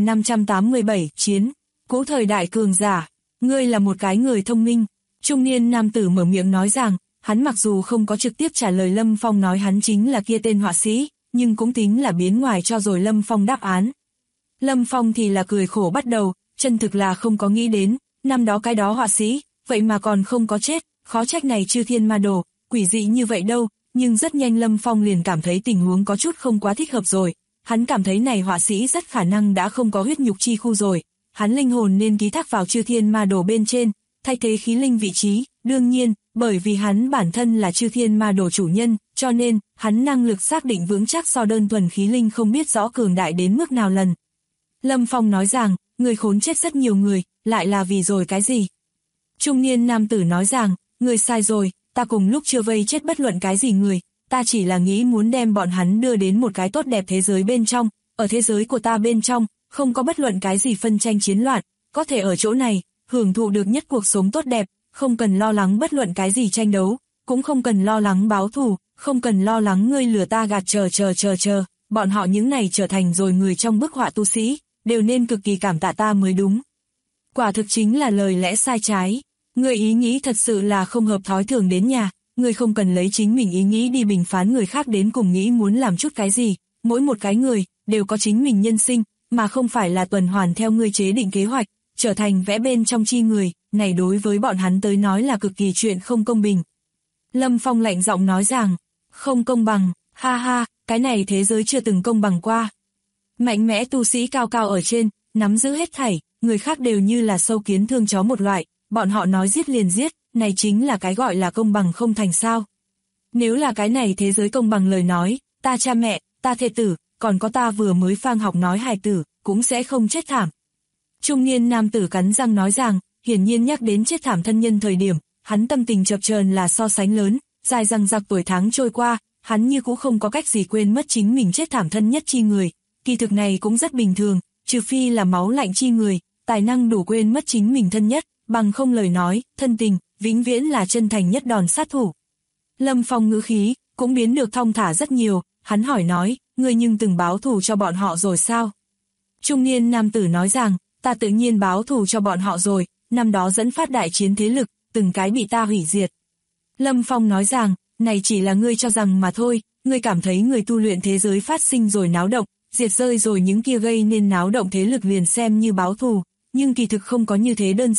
9587, chiến, cũ thời đại cường giả, ngươi là một cái người thông minh. Trung niên nam tử mở miệng nói rằng, hắn mặc dù không có trực tiếp trả lời Lâm Phong nói hắn chính là kia tên họa sĩ, nhưng cũng tính là biến ngoài cho rồi Lâm Phong đáp án. Lâm Phong thì là cười khổ bắt đầu, chân thực là không có nghĩ đến, năm đó cái đó họa sĩ, vậy mà còn không có chết, khó trách này Chư Thiên Ma Đồ, quỷ dị như vậy đâu, nhưng rất nhanh Lâm Phong liền cảm thấy tình huống có chút không quá thích hợp rồi, hắn cảm thấy này họa sĩ rất khả năng đã không có huyết nhục chi khu rồi, hắn linh hồn nên ký thác vào Chư Thiên Ma Đồ bên trên, thay thế khí linh vị trí, đương nhiên, bởi vì hắn bản thân là Chư Thiên Ma Đồ chủ nhân, cho nên, hắn năng lực xác định vững chắc so đơn thuần khí linh không biết rõ cường đại đến mức nào lần. Lâm Phong nói rằng, người khốn chết rất nhiều người, lại là vì rồi cái gì? Trung niên nam tử nói rằng, người sai rồi, ta cùng lúc chưa vây chết bất luận cái gì người, ta chỉ là nghĩ muốn đem bọn hắn đưa đến một cái tốt đẹp thế giới bên trong, ở thế giới của ta bên trong, không có bất luận cái gì phân tranh chiến loạn, có thể ở chỗ này, hưởng thụ được nhất cuộc sống tốt đẹp, không cần lo lắng bất luận cái gì tranh đấu, cũng không cần lo lắng báo thù, không cần lo lắng ngươi lừa ta gạt chờ, bọn họ những này trở thành rồi người trong bức họa tu sĩ, đều nên cực kỳ cảm tạ ta mới đúng. Quả thực chính là lời lẽ sai trái, người ý nghĩ thật sự là không hợp thói thường đến nhà, người không cần lấy chính mình ý nghĩ đi bình phán người khác đến cùng nghĩ muốn làm chút cái gì, mỗi một cái người, đều có chính mình nhân sinh, mà không phải là tuần hoàn theo ngươi chế định kế hoạch, trở thành vẽ bên trong chi người, này đối với bọn hắn tới nói là cực kỳ chuyện không công bình. Lâm Phong lạnh giọng nói rằng, không công bằng, ha ha, cái này thế giới chưa từng công bằng qua. Mạnh mẽ tu sĩ cao cao ở trên, nắm giữ hết thảy, người khác đều như là sâu kiến thương chó một loại, bọn họ nói giết liền giết, này chính là cái gọi là công bằng không thành sao. Nếu là cái này thế giới công bằng lời nói, ta cha mẹ, ta thê tử, còn có ta vừa mới phang học nói hài tử, cũng sẽ không chết thảm. Trung niên nam tử cắn răng nói rằng, hiển nhiên nhắc đến chết thảm thân nhân thời điểm, hắn tâm tình chập chờn là so sánh lớn, dài dằng dặc tuổi tháng trôi qua, hắn như cũng không có cách gì quên mất chính mình chết thảm thân nhất chi người. Kỳ thực này cũng rất bình thường, trừ phi là máu lạnh chi người, tài năng đủ quên mất chính mình thân nhất, bằng không lời nói, thân tình, vĩnh viễn là chân thành nhất đòn sát thủ. Lâm Phong ngữ khí, cũng biến được thong thả rất nhiều, hắn hỏi nói, ngươi nhưng từng báo thù cho bọn họ rồi sao? Trung niên nam tử nói rằng, ta tự nhiên báo thù cho bọn họ rồi, năm đó dẫn phát đại chiến thế lực, từng cái bị ta hủy diệt. Lâm Phong nói rằng, này chỉ là ngươi cho rằng mà thôi, ngươi cảm thấy người tu luyện thế giới phát sinh rồi náo động, diệt rơi rồi những kia gây nên náo động thế lực liền xem như báo thù, nhưng kỳ thực không có như thế đơn giản,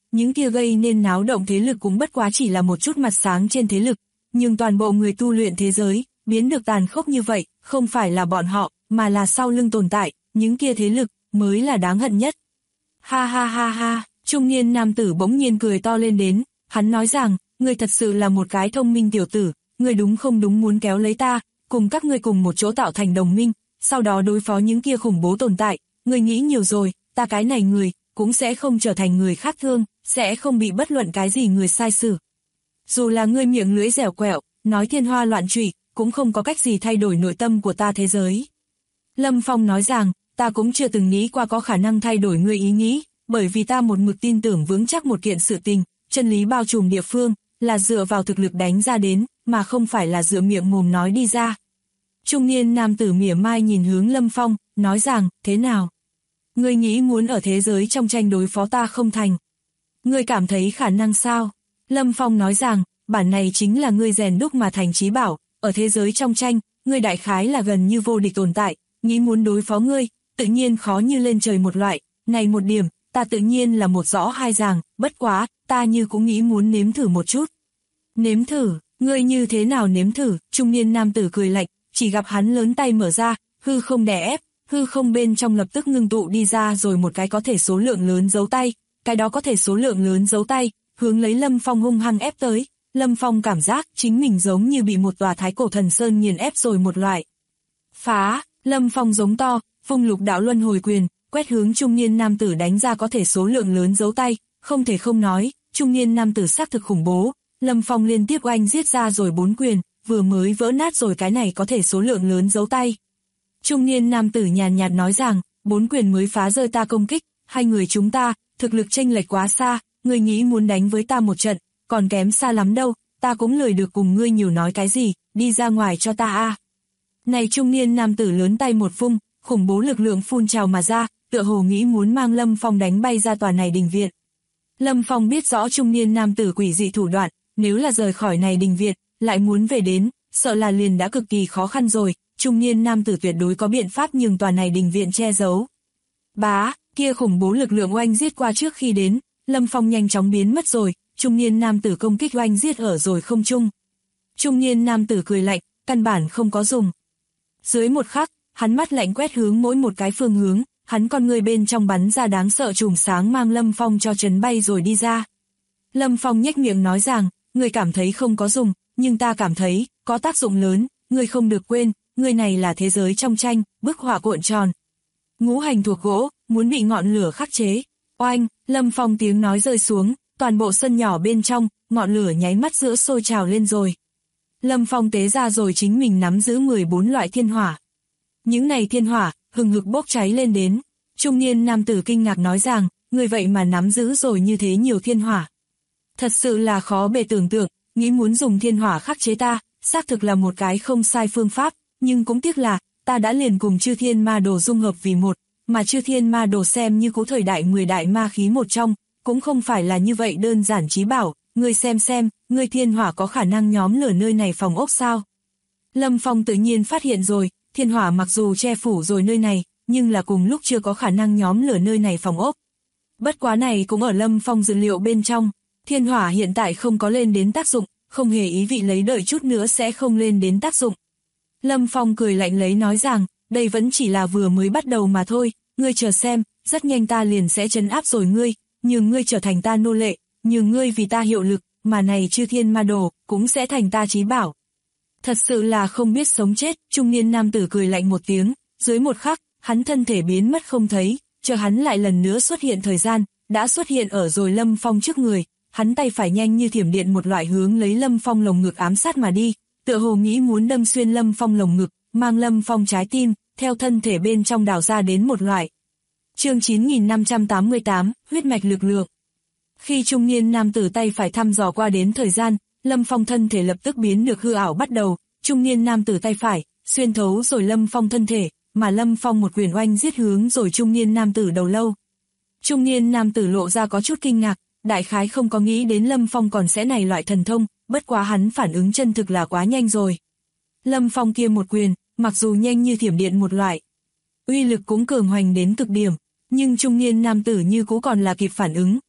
những kia gây nên náo động thế lực cũng bất quá chỉ là một chút mặt sáng trên thế lực, nhưng toàn bộ người tu luyện thế giới, biến được tàn khốc như vậy, không phải là bọn họ, mà là sau lưng tồn tại, những kia thế lực, mới là đáng hận nhất. Ha ha ha ha, trung niên nam tử bỗng nhiên cười to lên đến, hắn nói rằng, ngươi thật sự là một cái thông minh tiểu tử, ngươi đúng không đúng muốn kéo lấy ta, cùng các ngươi cùng một chỗ tạo thành đồng minh, sau đó đối phó những kia khủng bố tồn tại, ngươi nghĩ nhiều rồi, ta cái này người, cũng sẽ không trở thành người khác thương, sẽ không bị bất luận cái gì người sai xử. Dù là ngươi miệng lưỡi dẻo quẹo, nói thiên hoa loạn trụy, cũng không có cách gì thay đổi nội tâm của ta thế giới. Lâm Phong nói rằng, ta cũng chưa từng nghĩ qua có khả năng thay đổi ngươi ý nghĩ, bởi vì ta một mực tin tưởng vững chắc một kiện sự tình, chân lý bao trùm địa phương, là dựa vào thực lực đánh ra đến, mà không phải là dựa miệng mồm nói đi ra. Trung niên nam tử mỉa mai nhìn hướng Lâm Phong, nói rằng, thế nào? Ngươi nghĩ muốn ở thế giới trong tranh đối phó ta không thành? Ngươi cảm thấy khả năng sao? Lâm Phong nói rằng, bản này chính là ngươi rèn đúc mà thành trí bảo, ở thế giới trong tranh, ngươi đại khái là gần như vô địch tồn tại, nghĩ muốn đối phó ngươi, tự nhiên khó như lên trời một loại, này một điểm, ta tự nhiên là một rõ hai ràng, bất quá, ta như cũng nghĩ muốn nếm thử một chút. Nếm thử, ngươi như thế nào nếm thử? Trung niên nam tử cười lạnh, chỉ gặp hắn lớn tay mở ra, hư không đè ép, hư không bên trong lập tức ngưng tụ đi ra rồi một cái có thể số lượng lớn dấu tay, cái đó có thể số lượng lớn dấu tay, hướng lấy Lâm Phong hung hăng ép tới. Lâm Phong cảm giác chính mình giống như bị một tòa thái cổ thần sơn nghiền ép rồi một loại. Phá, Lâm Phong giống to, vung lục đạo luân hồi quyền, quét hướng trung niên nam tử đánh ra có thể số lượng lớn dấu tay, không thể không nói, trung niên nam tử xác thực khủng bố. Lâm Phong liên tiếp oanh giết ra rồi 4 quyền, vừa mới vỡ nát rồi cái này có thể số lượng lớn dấu tay. Trung niên nam tử nhàn nhạt nói rằng, 4 quyền mới phá rơi ta công kích, hai người chúng ta, thực lực chênh lệch quá xa, ngươi nghĩ muốn đánh với ta một trận, còn kém xa lắm đâu, ta cũng lười được cùng ngươi nhiều nói cái gì, đi ra ngoài cho ta a. Này trung niên nam tử lớn tay một vung, khủng bố lực lượng phun trào mà ra, tựa hồ nghĩ muốn mang Lâm Phong đánh bay ra tòa này đình viện. Lâm Phong biết rõ trung niên nam tử quỷ dị thủ đoạn, nếu là rời khỏi này đình viện, lại muốn về đến, sợ là liền đã cực kỳ khó khăn rồi, trung niên nam tử tuyệt đối có biện pháp nhường tòa này đình viện che giấu. Bá, kia khủng bố lực lượng oanh giết qua trước khi đến, Lâm Phong nhanh chóng biến mất rồi, trung niên nam tử công kích oanh giết ở rồi không trung. Trung niên nam tử cười lạnh, căn bản không có dùng. Dưới một khắc, hắn mắt lạnh quét hướng mỗi một cái phương hướng, hắn con người bên trong bắn ra đáng sợ chùm sáng mang Lâm Phong cho chấn bay rồi đi ra. Lâm Phong nhếch miệng nói rằng, người cảm thấy không có dùng, nhưng ta cảm thấy, có tác dụng lớn, người không được quên, người này là thế giới trong tranh, bức họa cuộn tròn. Ngũ hành thuộc gỗ, muốn bị ngọn lửa khắc chế. Oanh, Lâm Phong tiếng nói rơi xuống, toàn bộ sân nhỏ bên trong, ngọn lửa nháy mắt giữa sôi trào lên rồi. Lâm Phong tế ra rồi chính mình nắm giữ 14 loại thiên hỏa. Những này thiên hỏa, hừng hực bốc cháy lên đến. Trung niên nam tử kinh ngạc nói rằng, người vậy mà nắm giữ rồi như thế nhiều thiên hỏa. Thật sự là khó bề tưởng tượng, nghĩ muốn dùng thiên hỏa khắc chế ta, xác thực là một cái không sai phương pháp, nhưng cũng tiếc là, ta đã liền cùng chư thiên ma đồ dung hợp vì một, mà chư thiên ma đồ xem như cũ thời đại 10 đại ma khí một trong, cũng không phải là như vậy đơn giản chí bảo, ngươi xem, ngươi thiên hỏa có khả năng nhóm lửa nơi này phòng ốc sao? Lâm Phong tự nhiên phát hiện rồi, thiên hỏa mặc dù che phủ rồi nơi này, nhưng là cùng lúc chưa có khả năng nhóm lửa nơi này phòng ốc. Bất quá này cũng ở Lâm Phong dự liệu bên trong, thiên hỏa hiện tại không có lên đến tác dụng, không hề ý vị lấy đợi chút nữa sẽ không lên đến tác dụng. Lâm Phong cười lạnh lấy nói rằng, đây vẫn chỉ là vừa mới bắt đầu mà thôi, ngươi chờ xem, rất nhanh ta liền sẽ trấn áp rồi ngươi, nhường ngươi trở thành ta nô lệ, nhường ngươi vì ta hiệu lực, mà này chư thiên ma đồ, cũng sẽ thành ta chí bảo. Thật sự là không biết sống chết, trung niên nam tử cười lạnh một tiếng, dưới một khắc, hắn thân thể biến mất không thấy, chờ hắn lại lần nữa xuất hiện thời gian, đã xuất hiện ở rồi Lâm Phong trước người, hắn tay phải nhanh như thiểm điện một loại hướng lấy Lâm Phong lồng ngực ám sát mà đi, tựa hồ nghĩ muốn đâm xuyên Lâm Phong lồng ngực, mang Lâm Phong trái tim, theo thân thể bên trong đào ra đến một loại. Chương 9588, huyết mạch lực lượng. Khi trung niên nam tử tay phải thăm dò qua đến thời gian, Lâm Phong thân thể lập tức biến được hư ảo bắt đầu, trung niên nam tử tay phải, xuyên thấu rồi Lâm Phong thân thể, mà Lâm Phong một quyền oanh giết hướng rồi trung niên nam tử đầu lâu. Trung niên nam tử lộ ra có chút kinh ngạc, đại khái không có nghĩ đến Lâm Phong còn sẽ này loại thần thông, bất quá hắn phản ứng chân thực là quá nhanh rồi. Lâm Phong kia một quyền, mặc dù nhanh như thiểm điện một loại, uy lực cũng cường hoành đến cực điểm, nhưng trung niên nam tử như cũ còn là kịp phản ứng,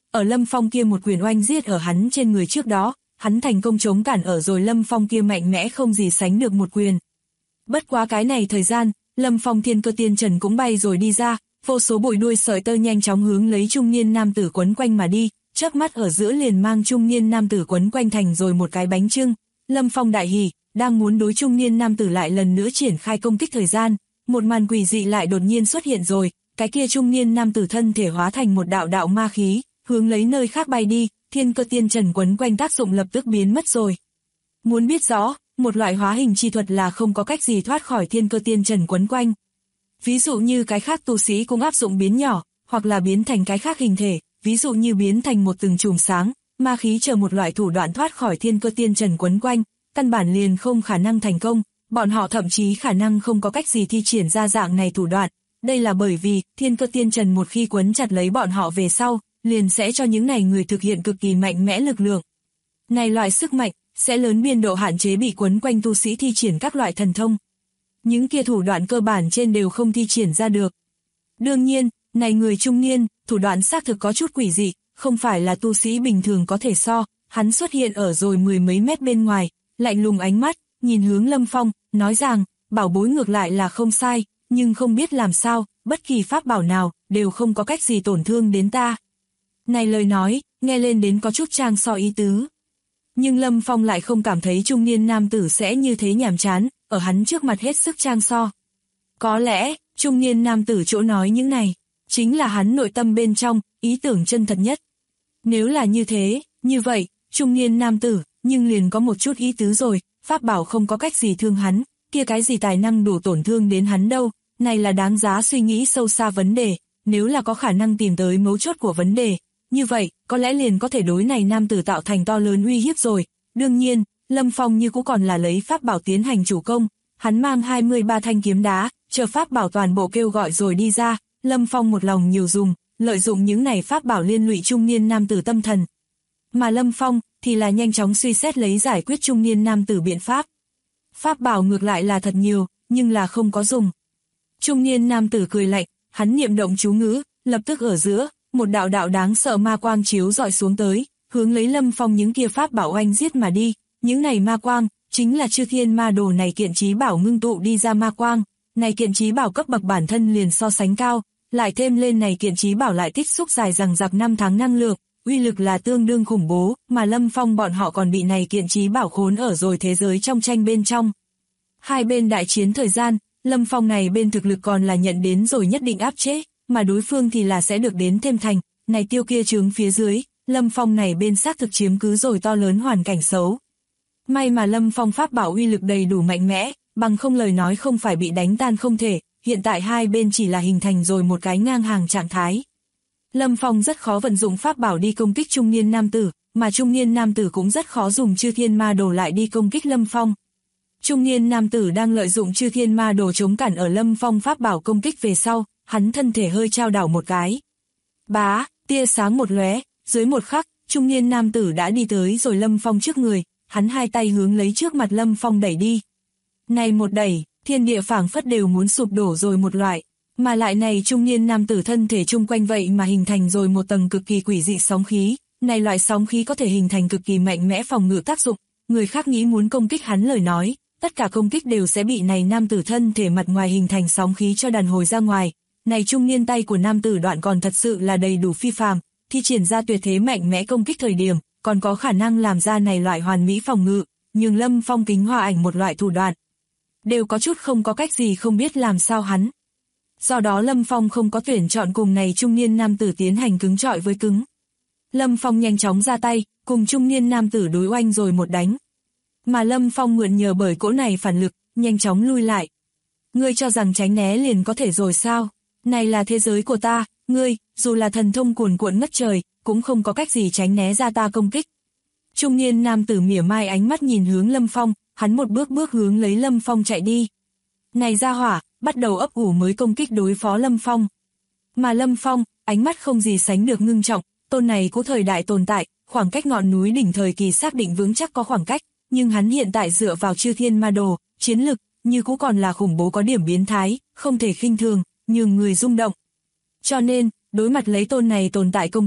ở Lâm Phong kia một quyền oanh giết ở hắn trên người trước đó, hắn thành công chống cản ở rồi Lâm Phong kia mạnh mẽ không gì sánh được một quyền. Bất quá cái này thời gian, Lâm Phong thiên cơ tiên trần cũng bay rồi đi ra, vô số bụi đuôi sợi tơ nhanh chóng hướng lấy trung niên nam tử quấn quanh mà đi, chớp mắt ở giữa liền mang trung niên nam tử quấn quanh thành rồi một cái bánh chưng. Lâm Phong đại hỉ, đang muốn đối trung niên nam tử lại lần nữa triển khai công kích thời gian, một màn quỷ dị lại đột nhiên xuất hiện rồi, cái kia trung niên nam tử thân thể hóa thành một đạo đạo ma khí, hướng lấy nơi khác bay đi, thiên cơ tiên trần quấn quanh tác dụng lập tức biến mất rồi. Muốn biết rõ, một loại hóa hình chi thuật là không có cách gì thoát khỏi thiên cơ tiên trần quấn quanh. Ví dụ như cái khác tu sĩ cũng áp dụng biến nhỏ, hoặc là biến thành cái khác hình thể, ví dụ như biến thành một từng chùm sáng, ma khí chờ một loại thủ đoạn thoát khỏi thiên cơ tiên trần quấn quanh, căn bản liền không khả năng thành công, bọn họ thậm chí khả năng không có cách gì thi triển ra dạng này thủ đoạn. Đây là bởi vì, thiên cơ tiên trần một khi quấn chặt lấy bọn họ về sau, liền sẽ cho những này người thực hiện cực kỳ mạnh mẽ lực lượng. Này loại sức mạnh, sẽ lớn biên độ hạn chế bị quấn quanh tu sĩ thi triển các loại thần thông. Những kia thủ đoạn cơ bản trên đều không thi triển ra được. Đương nhiên, này người trung niên, thủ đoạn xác thực có chút quỷ dị, không phải là tu sĩ bình thường có thể so, hắn xuất hiện ở rồi mười mấy mét bên ngoài, lạnh lùng ánh mắt, nhìn hướng Lâm Phong, nói rằng, bảo bối ngược lại là không sai, nhưng không biết làm sao, bất kỳ pháp bảo nào, đều không có cách gì tổn thương đến ta. Này lời nói, nghe lên đến có chút trang so ý tứ. Nhưng Lâm Phong lại không cảm thấy trung niên nam tử sẽ như thế nhàm chán, ở hắn trước mặt hết sức trang so. Có lẽ, trung niên nam tử chỗ nói những này, chính là hắn nội tâm bên trong, ý tưởng chân thật nhất. Nếu là như thế, như vậy, trung niên nam tử, nhưng liền có một chút ý tứ rồi, pháp bảo không có cách gì thương hắn, kia cái gì tài năng đủ tổn thương đến hắn đâu, này là đáng giá suy nghĩ sâu xa vấn đề, nếu là có khả năng tìm tới mấu chốt của vấn đề, như vậy, có lẽ liền có thể đối này nam tử tạo thành to lớn uy hiếp rồi. Đương nhiên, Lâm Phong như cũng còn là lấy pháp bảo tiến hành chủ công, hắn mang 23 thanh kiếm đá, chờ pháp bảo toàn bộ kêu gọi rồi đi ra, Lâm Phong một lòng nhiều dùng, lợi dụng những này pháp bảo liên lụy trung niên nam tử tâm thần. Mà Lâm Phong, thì là nhanh chóng suy xét lấy giải quyết trung niên nam tử biện pháp. Pháp bảo ngược lại là thật nhiều, nhưng là không có dùng. Trung niên nam tử cười lạnh, hắn niệm động chú ngữ, lập tức ở giữa, một đạo đạo đáng sợ ma quang chiếu rọi xuống tới, hướng lấy Lâm Phong những kia pháp bảo oanh giết mà đi. Những này ma quang, chính là chư thiên ma đồ này kiện trí bảo ngưng tụ đi ra ma quang. Này kiện trí bảo cấp bậc bản thân liền so sánh cao, lại thêm lên này kiện trí bảo lại tích xúc dài dằng dặc 5 tháng năng lượng, uy lực là tương đương khủng bố, mà Lâm Phong bọn họ còn bị này kiện trí bảo khốn ở rồi thế giới trong tranh bên trong. Hai bên đại chiến thời gian, Lâm Phong này bên thực lực còn là nhận đến rồi nhất định áp chế, mà đối phương thì là sẽ được đến thêm thành, này tiêu kia trướng phía dưới, Lâm Phong này bên xác thực chiếm cứ rồi to lớn hoàn cảnh xấu. May mà Lâm Phong pháp bảo uy lực đầy đủ mạnh mẽ, bằng không lời nói không phải bị đánh tan không thể, hiện tại hai bên chỉ là hình thành rồi một cái ngang hàng trạng thái. Lâm Phong rất khó vận dụng pháp bảo đi công kích trung niên nam tử, mà trung niên nam tử cũng rất khó dùng chư thiên ma đồ lại đi công kích Lâm Phong. Trung niên nam tử đang lợi dụng chư thiên ma đồ chống cản ở Lâm Phong pháp bảo công kích về sau, hắn thân thể hơi trao đảo một cái. Bá, tia sáng một lóe, dưới một khắc, trung niên nam tử đã đi tới rồi Lâm Phong trước người, hắn hai tay hướng lấy trước mặt Lâm Phong đẩy đi. Này một đẩy, thiên địa phảng phất đều muốn sụp đổ rồi một loại, mà lại này trung niên nam tử thân thể chung quanh vậy mà hình thành rồi một tầng cực kỳ quỷ dị sóng khí, này loại sóng khí có thể hình thành cực kỳ mạnh mẽ phòng ngự tác dụng, người khác nghĩ muốn công kích hắn lời nói, tất cả công kích đều sẽ bị này nam tử thân thể mặt ngoài hình thành sóng khí cho đàn hồi ra ngoài. Này trung niên tay của nam tử đoạn còn thật sự là đầy đủ phi phàm, thi triển ra tuyệt thế mạnh mẽ công kích thời điểm, còn có khả năng làm ra này loại hoàn mỹ phòng ngự, nhưng Lâm Phong kính hòa ảnh một loại thủ đoạn. Đều có chút không có cách gì không biết làm sao hắn. Do đó Lâm Phong không có tuyển chọn cùng này trung niên nam tử tiến hành cứng trọi với cứng. Lâm Phong nhanh chóng ra tay, cùng trung niên nam tử đối oanh rồi một đánh. Mà Lâm Phong mượn nhờ bởi cỗ này phản lực, nhanh chóng lui lại. Ngươi cho rằng tránh né liền có thể rồi sao? Này là thế giới của ta, ngươi, dù là thần thông cuồn cuộn ngất trời, cũng không có cách gì tránh né ra ta công kích. Trung niên nam tử mỉa mai ánh mắt nhìn hướng Lâm Phong, hắn một bước bước hướng lấy Lâm Phong chạy đi. Này ra hỏa, bắt đầu ấp ủ mới công kích đối phó Lâm Phong. Mà Lâm Phong, ánh mắt không gì sánh được ngưng trọng, tôn này của thời đại tồn tại, khoảng cách ngọn núi đỉnh thời kỳ xác định vững chắc có khoảng cách, nhưng hắn hiện tại dựa vào chư thiên ma đồ, chiến lực, như cũ còn là khủng bố có điểm biến thái, không thể khinh thường, nhường người rung động. Cho nên, đối mặt lấy tôn này tồn tại công kích,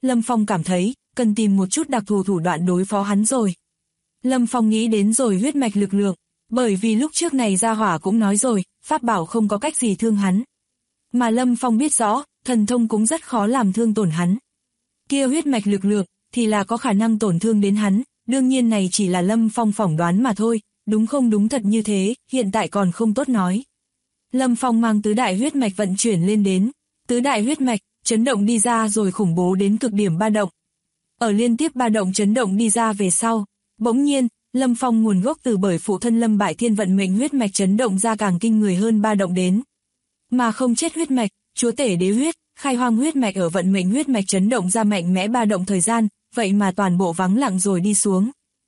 Lâm Phong cảm thấy, cần tìm một chút đặc thù thủ đoạn đối phó hắn rồi. Lâm Phong nghĩ đến rồi huyết mạch lực lượng, bởi vì lúc trước này gia hỏa cũng nói rồi, pháp bảo không có cách gì thương hắn. Mà Lâm Phong biết rõ, thần thông cũng rất khó làm thương tổn hắn. Kia huyết mạch lực lượng, thì là có khả năng tổn thương đến hắn, đương nhiên này chỉ là Lâm Phong phỏng đoán mà thôi, đúng không đúng thật như thế, hiện tại còn không tốt nói. Lâm Phong mang tứ đại huyết mạch vận chuyển lên đến, tứ đại huyết mạch, chấn động đi ra rồi khủng bố đến cực điểm ba động. Ở liên tiếp ba động chấn động đi ra về sau, bỗng nhiên, Lâm Phong nguồn gốc từ bởi phụ thân Lâm Bại Thiên vận mệnh huyết mạch chấn động ra càng kinh người hơn ba động đến. Mà không chết huyết mạch, chúa tể đế huyết, khai hoang huyết mạch ở vận mệnh huyết mạch chấn động ra mạnh mẽ ba động thời gian, vậy mà toàn bộ vắng lặng rồi đi xuống.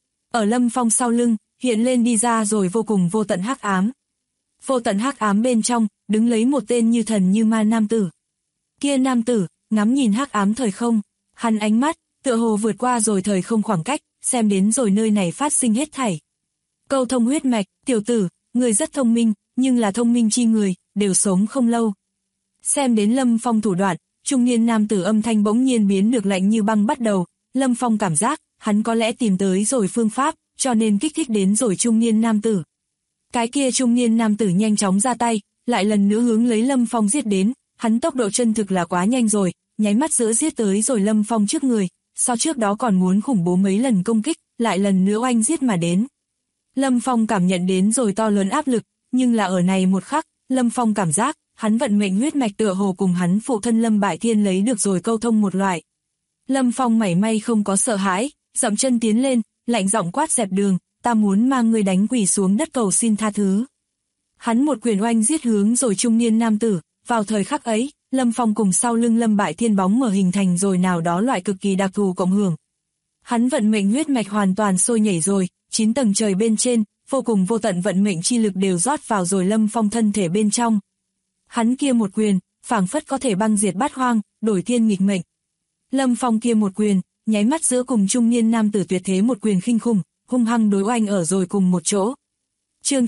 Ở Lâm Phong sau lưng, hiện lên đi ra rồi vô cùng vô tận hắc ám. Vô tận hắc ám bên trong, đứng lấy một tên như thần như ma nam tử. Kia nam tử, ngắm nhìn hắc ám thời không, hắn ánh mắt, tựa hồ vượt qua rồi thời không khoảng cách, xem đến rồi nơi này phát sinh hết thảy. Câu thông huyết mạch, tiểu tử, người rất thông minh, nhưng là thông minh chi người, đều sống không lâu. Xem đến Lâm Phong thủ đoạn, trung niên nam tử âm thanh bỗng nhiên biến được lạnh như băng bắt đầu, Lâm Phong cảm giác, hắn có lẽ tìm tới rồi phương pháp, cho nên kích thích đến rồi trung niên nam tử. Cái kia trung niên nam tử nhanh chóng ra tay, lại lần nữa hướng lấy Lâm Phong giết đến, hắn tốc độ chân thực là quá nhanh rồi, nháy mắt giữa giết tới rồi Lâm Phong trước người, sau trước đó còn muốn khủng bố mấy lần công kích, lại lần nữa oanh giết mà đến. Lâm Phong cảm nhận đến rồi to lớn áp lực, nhưng là ở này một khắc, Lâm Phong cảm giác, hắn vận mệnh huyết mạch tựa hồ cùng hắn phụ thân Lâm Bại Thiên lấy được rồi câu thông một loại. Lâm Phong mảy may không có sợ hãi, dậm chân tiến lên, lạnh giọng quát dẹp đường, ta muốn mang người đánh quỷ xuống đất cầu xin tha thứ. Hắn một quyền oanh giết hướng rồi trung niên nam tử, vào thời khắc ấy, Lâm Phong cùng sau lưng Lâm Bại Thiên bóng mở hình thành rồi nào đó loại cực kỳ đặc thù cộng hưởng. Hắn vận mệnh huyết mạch hoàn toàn sôi nhảy rồi, 9 tầng trời bên trên, vô cùng vô tận vận mệnh chi lực đều rót vào rồi Lâm Phong thân thể bên trong. Hắn kia một quyền, phảng phất có thể băng diệt bát hoang, đổi thiên nghịch mệnh. Lâm Phong kia một quyền, nháy mắt giữa cùng trung niên nam tử tuyệt thế một quyền khinh khủng, hung hăng đối oanh ở rồi cùng một chỗ. Chương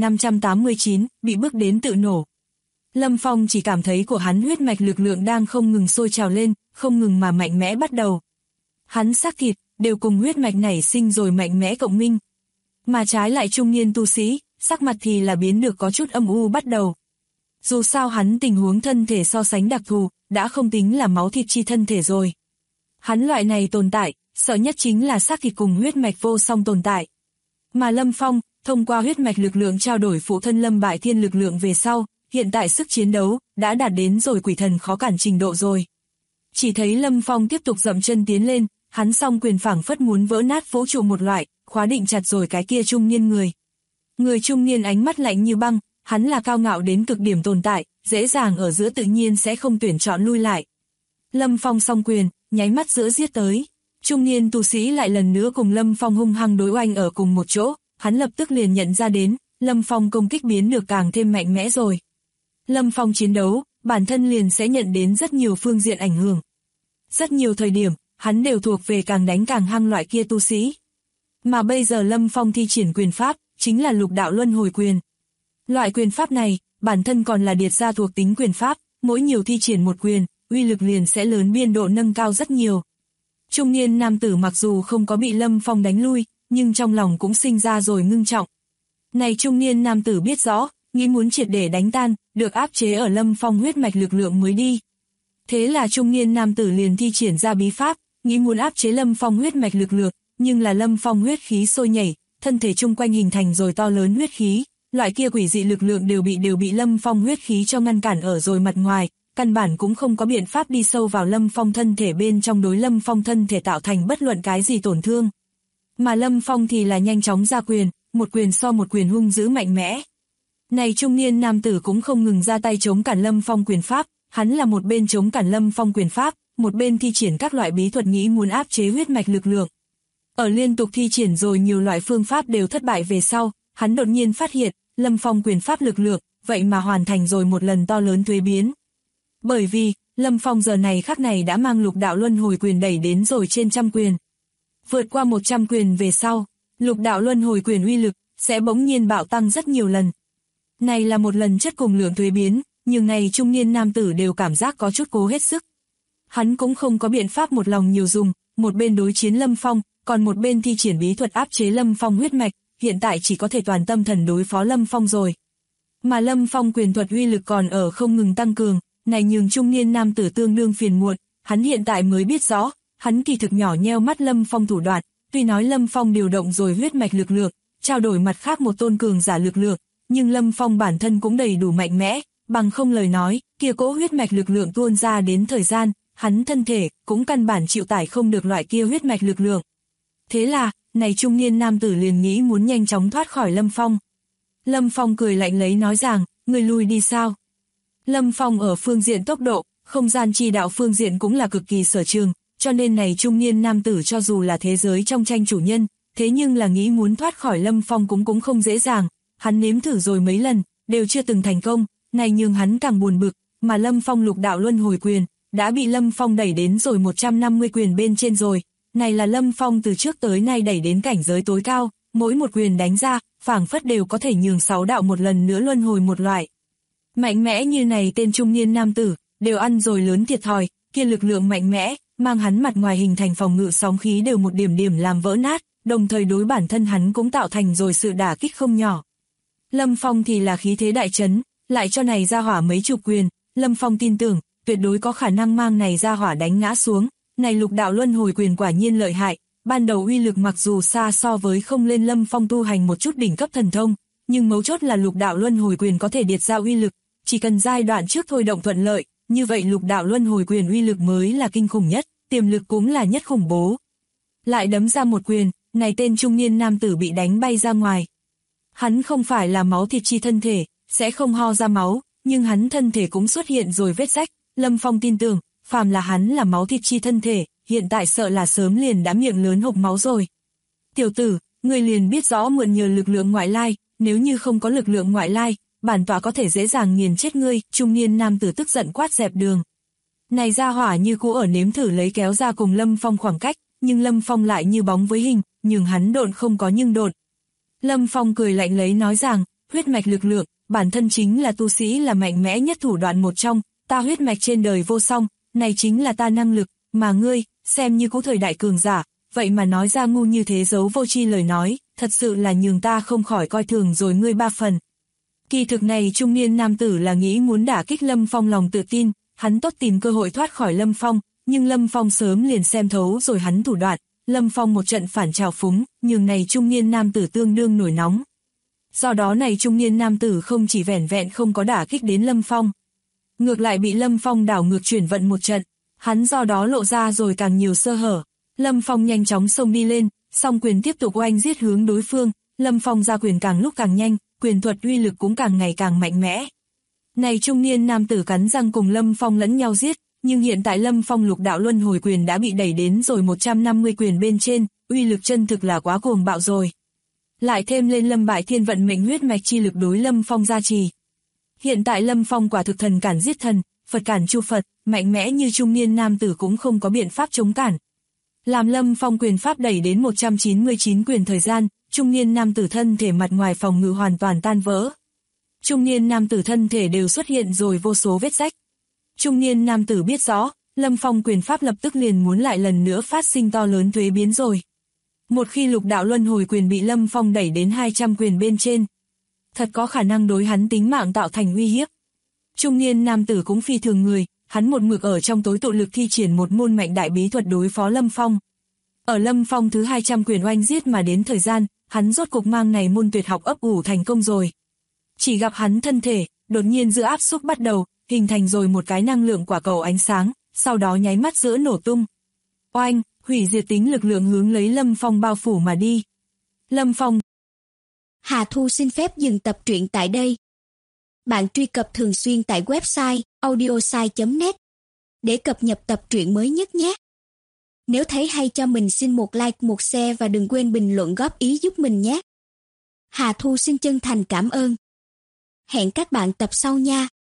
9589, bị bước đến tự nổ. Lâm Phong chỉ cảm thấy của hắn huyết mạch lực lượng đang không ngừng sôi trào lên, không ngừng mà mạnh mẽ bắt đầu. Hắn xác thịt, đều cùng huyết mạch nảy sinh rồi mạnh mẽ cộng minh. Mà trái lại trung niên tu sĩ, sắc mặt thì là biến được có chút âm u bắt đầu. Dù sao hắn tình huống thân thể so sánh đặc thù, đã không tính là máu thịt chi thân thể rồi. Hắn loại này tồn tại, sợ nhất chính là xác thịt cùng huyết mạch vô song tồn tại. Mà Lâm Phong, thông qua huyết mạch lực lượng trao đổi phụ thân Lâm Bại Thiên lực lượng về sau, hiện tại sức chiến đấu, đã đạt đến rồi quỷ thần khó cản trình độ rồi. Chỉ thấy Lâm Phong tiếp tục dậm chân tiến lên, hắn song quyền phảng phất muốn vỡ nát vũ trụ một loại, khóa định chặt rồi cái kia trung niên người. Người trung niên ánh mắt lạnh như băng, hắn là cao ngạo đến cực điểm tồn tại, dễ dàng ở giữa tự nhiên sẽ không tuyển chọn lui lại. Lâm Phong song quyền, nháy mắt giữa giết tới. Trung niên tu sĩ lại lần nữa cùng Lâm Phong hung hăng đối oanh ở cùng một chỗ, hắn lập tức liền nhận ra đến, Lâm Phong công kích biến được càng thêm mạnh mẽ rồi. Lâm Phong chiến đấu, bản thân liền sẽ nhận đến rất nhiều phương diện ảnh hưởng. Rất nhiều thời điểm, hắn đều thuộc về càng đánh càng hăng loại kia tu sĩ. Mà bây giờ Lâm Phong thi triển quyền pháp, chính là lục đạo luân hồi quyền. Loại quyền pháp này, bản thân còn là điệt ra thuộc tính quyền pháp, mỗi nhiều thi triển một quyền, uy lực liền sẽ lớn biên độ nâng cao rất nhiều. Trung niên nam tử mặc dù không có bị Lâm Phong đánh lui, nhưng trong lòng cũng sinh ra rồi ngưng trọng. Này trung niên nam tử biết rõ, nghĩ muốn triệt để đánh tan, được áp chế ở Lâm Phong huyết mạch lực lượng mới đi. Thế là trung niên nam tử liền thi triển ra bí pháp, nghĩ muốn áp chế Lâm Phong huyết mạch lực lượng, nhưng là Lâm Phong huyết khí sôi nhảy, thân thể chung quanh hình thành rồi to lớn huyết khí, loại kia quỷ dị lực lượng đều bị Lâm Phong huyết khí cho ngăn cản ở rồi mặt ngoài, căn bản cũng không có biện pháp đi sâu vào Lâm Phong thân thể bên trong đối Lâm Phong thân thể tạo thành bất luận cái gì tổn thương. Mà Lâm Phong thì là nhanh chóng ra quyền, một quyền so một quyền hung dữ mạnh mẽ. Này trung niên nam tử cũng không ngừng ra tay chống cản Lâm Phong quyền pháp, hắn là một bên chống cản Lâm Phong quyền pháp, một bên thi triển các loại bí thuật nghĩ muốn áp chế huyết mạch lực lượng. Ở liên tục thi triển rồi nhiều loại phương pháp đều thất bại về sau, hắn đột nhiên phát hiện, Lâm Phong quyền pháp lực lượng, vậy mà hoàn thành rồi một lần to lớn thuế biến. Bởi vì, Lâm Phong giờ này khắc này đã mang lục đạo luân hồi quyền đẩy đến rồi trên 100 quyền. Vượt qua 100 quyền về sau, lục đạo luân hồi quyền uy lực, sẽ bỗng nhiên bạo tăng rất nhiều lần. Này là một lần chất cùng lượng thuế biến, nhưng này trung niên nam tử đều cảm giác có chút cố hết sức. Hắn cũng không có biện pháp một lòng nhiều dùng, một bên đối chiến Lâm Phong, còn một bên thi triển bí thuật áp chế Lâm Phong huyết mạch, hiện tại chỉ có thể toàn tâm thần đối phó Lâm Phong rồi. Mà Lâm Phong quyền thuật uy lực còn ở không ngừng tăng cường, này nhường trung niên nam tử tương đương phiền muộn, hắn hiện tại mới biết rõ, hắn kỳ thực nhỏ nheo mắt Lâm Phong thủ đoạn, tuy nói Lâm Phong điều động rồi huyết mạch lực lượng, trao đổi mặt khác một tôn cường giả lực lượng, nhưng Lâm Phong bản thân cũng đầy đủ mạnh mẽ, bằng không lời nói, kia cỗ huyết mạch lực lượng tuôn ra đến thời gian, hắn thân thể cũng căn bản chịu tải không được loại kia huyết mạch lực lượng. Thế là, này trung niên nam tử liền nghĩ muốn nhanh chóng thoát khỏi Lâm Phong. Lâm Phong cười lạnh lấy nói rằng, người lui đi sao? Lâm Phong ở phương diện tốc độ, không gian chi đạo phương diện cũng là cực kỳ sở trường, cho nên này trung niên nam tử cho dù là thế giới trong tranh chủ nhân, thế nhưng là nghĩ muốn thoát khỏi Lâm Phong cũng không dễ dàng, hắn nếm thử rồi mấy lần, đều chưa từng thành công, này nhưng hắn càng buồn bực, mà Lâm Phong lục đạo luân hồi quyền, đã bị Lâm Phong đẩy đến rồi 150 quyền bên trên rồi, này là Lâm Phong từ trước tới nay đẩy đến cảnh giới tối cao, mỗi một quyền đánh ra, phảng phất đều có thể nhường 6 đạo một lần nữa luân hồi một loại. Mạnh mẽ như này tên trung niên nam tử, đều ăn rồi lớn thiệt thòi, kia lực lượng mạnh mẽ, mang hắn mặt ngoài hình thành phòng ngự sóng khí đều một điểm điểm làm vỡ nát, đồng thời đối bản thân hắn cũng tạo thành rồi sự đả kích không nhỏ. Lâm Phong thì là khí thế đại chấn, lại cho này ra hỏa mấy chục quyền, Lâm Phong tin tưởng, tuyệt đối có khả năng mang này ra hỏa đánh ngã xuống, này lục đạo luân hồi quyền quả nhiên lợi hại, ban đầu uy lực mặc dù xa so với không lên Lâm Phong tu hành một chút đỉnh cấp thần thông, nhưng mấu chốt là lục đạo luân hồi quyền có thể điệt ra uy lực, chỉ cần giai đoạn trước thôi động thuận lợi, như vậy lục đạo luân hồi quyền uy lực mới là kinh khủng nhất, tiềm lực cũng là nhất khủng bố. Lại đấm ra một quyền, này tên trung niên nam tử bị đánh bay ra ngoài. Hắn không phải là máu thịt chi thân thể, sẽ không ho ra máu, nhưng hắn thân thể cũng xuất hiện rồi vết rách, Lâm Phong tin tưởng, phàm là hắn là máu thịt chi thân thể, hiện tại sợ là sớm liền đã miệng lớn hộc máu rồi. Tiểu tử, ngươi liền biết rõ mượn nhờ lực lượng ngoại lai, nếu như không có lực lượng ngoại lai, bản tọa có thể dễ dàng nghiền chết ngươi, trung niên nam tử tức giận quát dẹp đường. Này ra hỏa như cũ ở nếm thử lấy kéo ra cùng Lâm Phong khoảng cách, nhưng Lâm Phong lại như bóng với hình, nhưng hắn độn không có nhưng độn. Lâm Phong cười lạnh lấy nói rằng, huyết mạch lực lượng, bản thân chính là tu sĩ là mạnh mẽ nhất thủ đoạn một trong, ta huyết mạch trên đời vô song, này chính là ta năng lực, mà ngươi, xem như cũ thời đại cường giả, vậy mà nói ra ngu như thế giấu vô tri lời nói, thật sự là nhường ta không khỏi coi thường rồi ngươi 3 phần. Kỳ thực này trung niên nam tử là nghĩ muốn đả kích Lâm Phong lòng tự tin, hắn tốt tìm cơ hội thoát khỏi Lâm Phong, nhưng Lâm Phong sớm liền xem thấu rồi hắn thủ đoạn, Lâm Phong một trận phản trào phúng, nhường này trung niên nam tử tương đương nổi nóng. Do đó này trung niên nam tử không chỉ vẻn vẹn không có đả kích đến Lâm Phong, ngược lại bị Lâm Phong đảo ngược chuyển vận một trận, hắn do đó lộ ra rồi càng nhiều sơ hở. Lâm Phong nhanh chóng xông đi lên, song quyền tiếp tục oanh giết hướng đối phương, Lâm Phong ra quyền càng lúc càng nhanh, quyền thuật uy lực cũng càng ngày càng mạnh mẽ. Này trung niên nam tử cắn răng cùng Lâm Phong lẫn nhau giết, nhưng hiện tại Lâm Phong lục đạo luân hồi quyền đã bị đẩy đến rồi 150 quyền bên trên, uy lực chân thực là quá cuồng bạo rồi. Lại thêm lên Lâm Bại Thiên vận mệnh huyết mạch chi lực đối Lâm Phong gia trì. Hiện tại Lâm Phong quả thực thần cản giết thần, Phật cản chu Phật, mạnh mẽ như trung niên nam tử cũng không có biện pháp chống cản. Làm Lâm Phong quyền pháp đẩy đến 199 quyền thời gian, trung niên nam tử thân thể mặt ngoài phòng ngự hoàn toàn tan vỡ. Trung niên nam tử thân thể đều xuất hiện rồi vô số vết rách. Trung niên nam tử biết rõ, Lâm Phong quyền pháp lập tức liền muốn lại lần nữa phát sinh to lớn thuế biến rồi. Một khi lục đạo luân hồi quyền bị Lâm Phong đẩy đến 200 quyền bên trên, thật có khả năng đối hắn tính mạng tạo thành uy hiếp. Trung niên nam tử cũng phi thường người, hắn một mực ở trong tối tụ lực thi triển một môn mạnh đại bí thuật đối phó Lâm Phong. Ở Lâm Phong thứ 200 quyền oanh giết mà đến thời gian, hắn rốt cục mang này môn tuyệt học ấp ủ thành công rồi. Chỉ gặp hắn thân thể, đột nhiên giữa áp xúc bắt đầu, hình thành rồi một cái năng lượng quả cầu ánh sáng, sau đó nháy mắt giữa nổ tung. Oanh, hủy diệt tính lực lượng hướng lấy Lâm Phong bao phủ mà đi. Lâm Phong. Hà Thu xin phép dừng tập truyện tại đây. Bạn truy cập thường xuyên tại website audiosai.net để cập nhật tập truyện mới nhất nhé. Nếu thấy hay cho mình xin một like, một share và đừng quên bình luận góp ý giúp mình nhé. Hà Thu xin chân thành cảm ơn. Hẹn các bạn tập sau nha.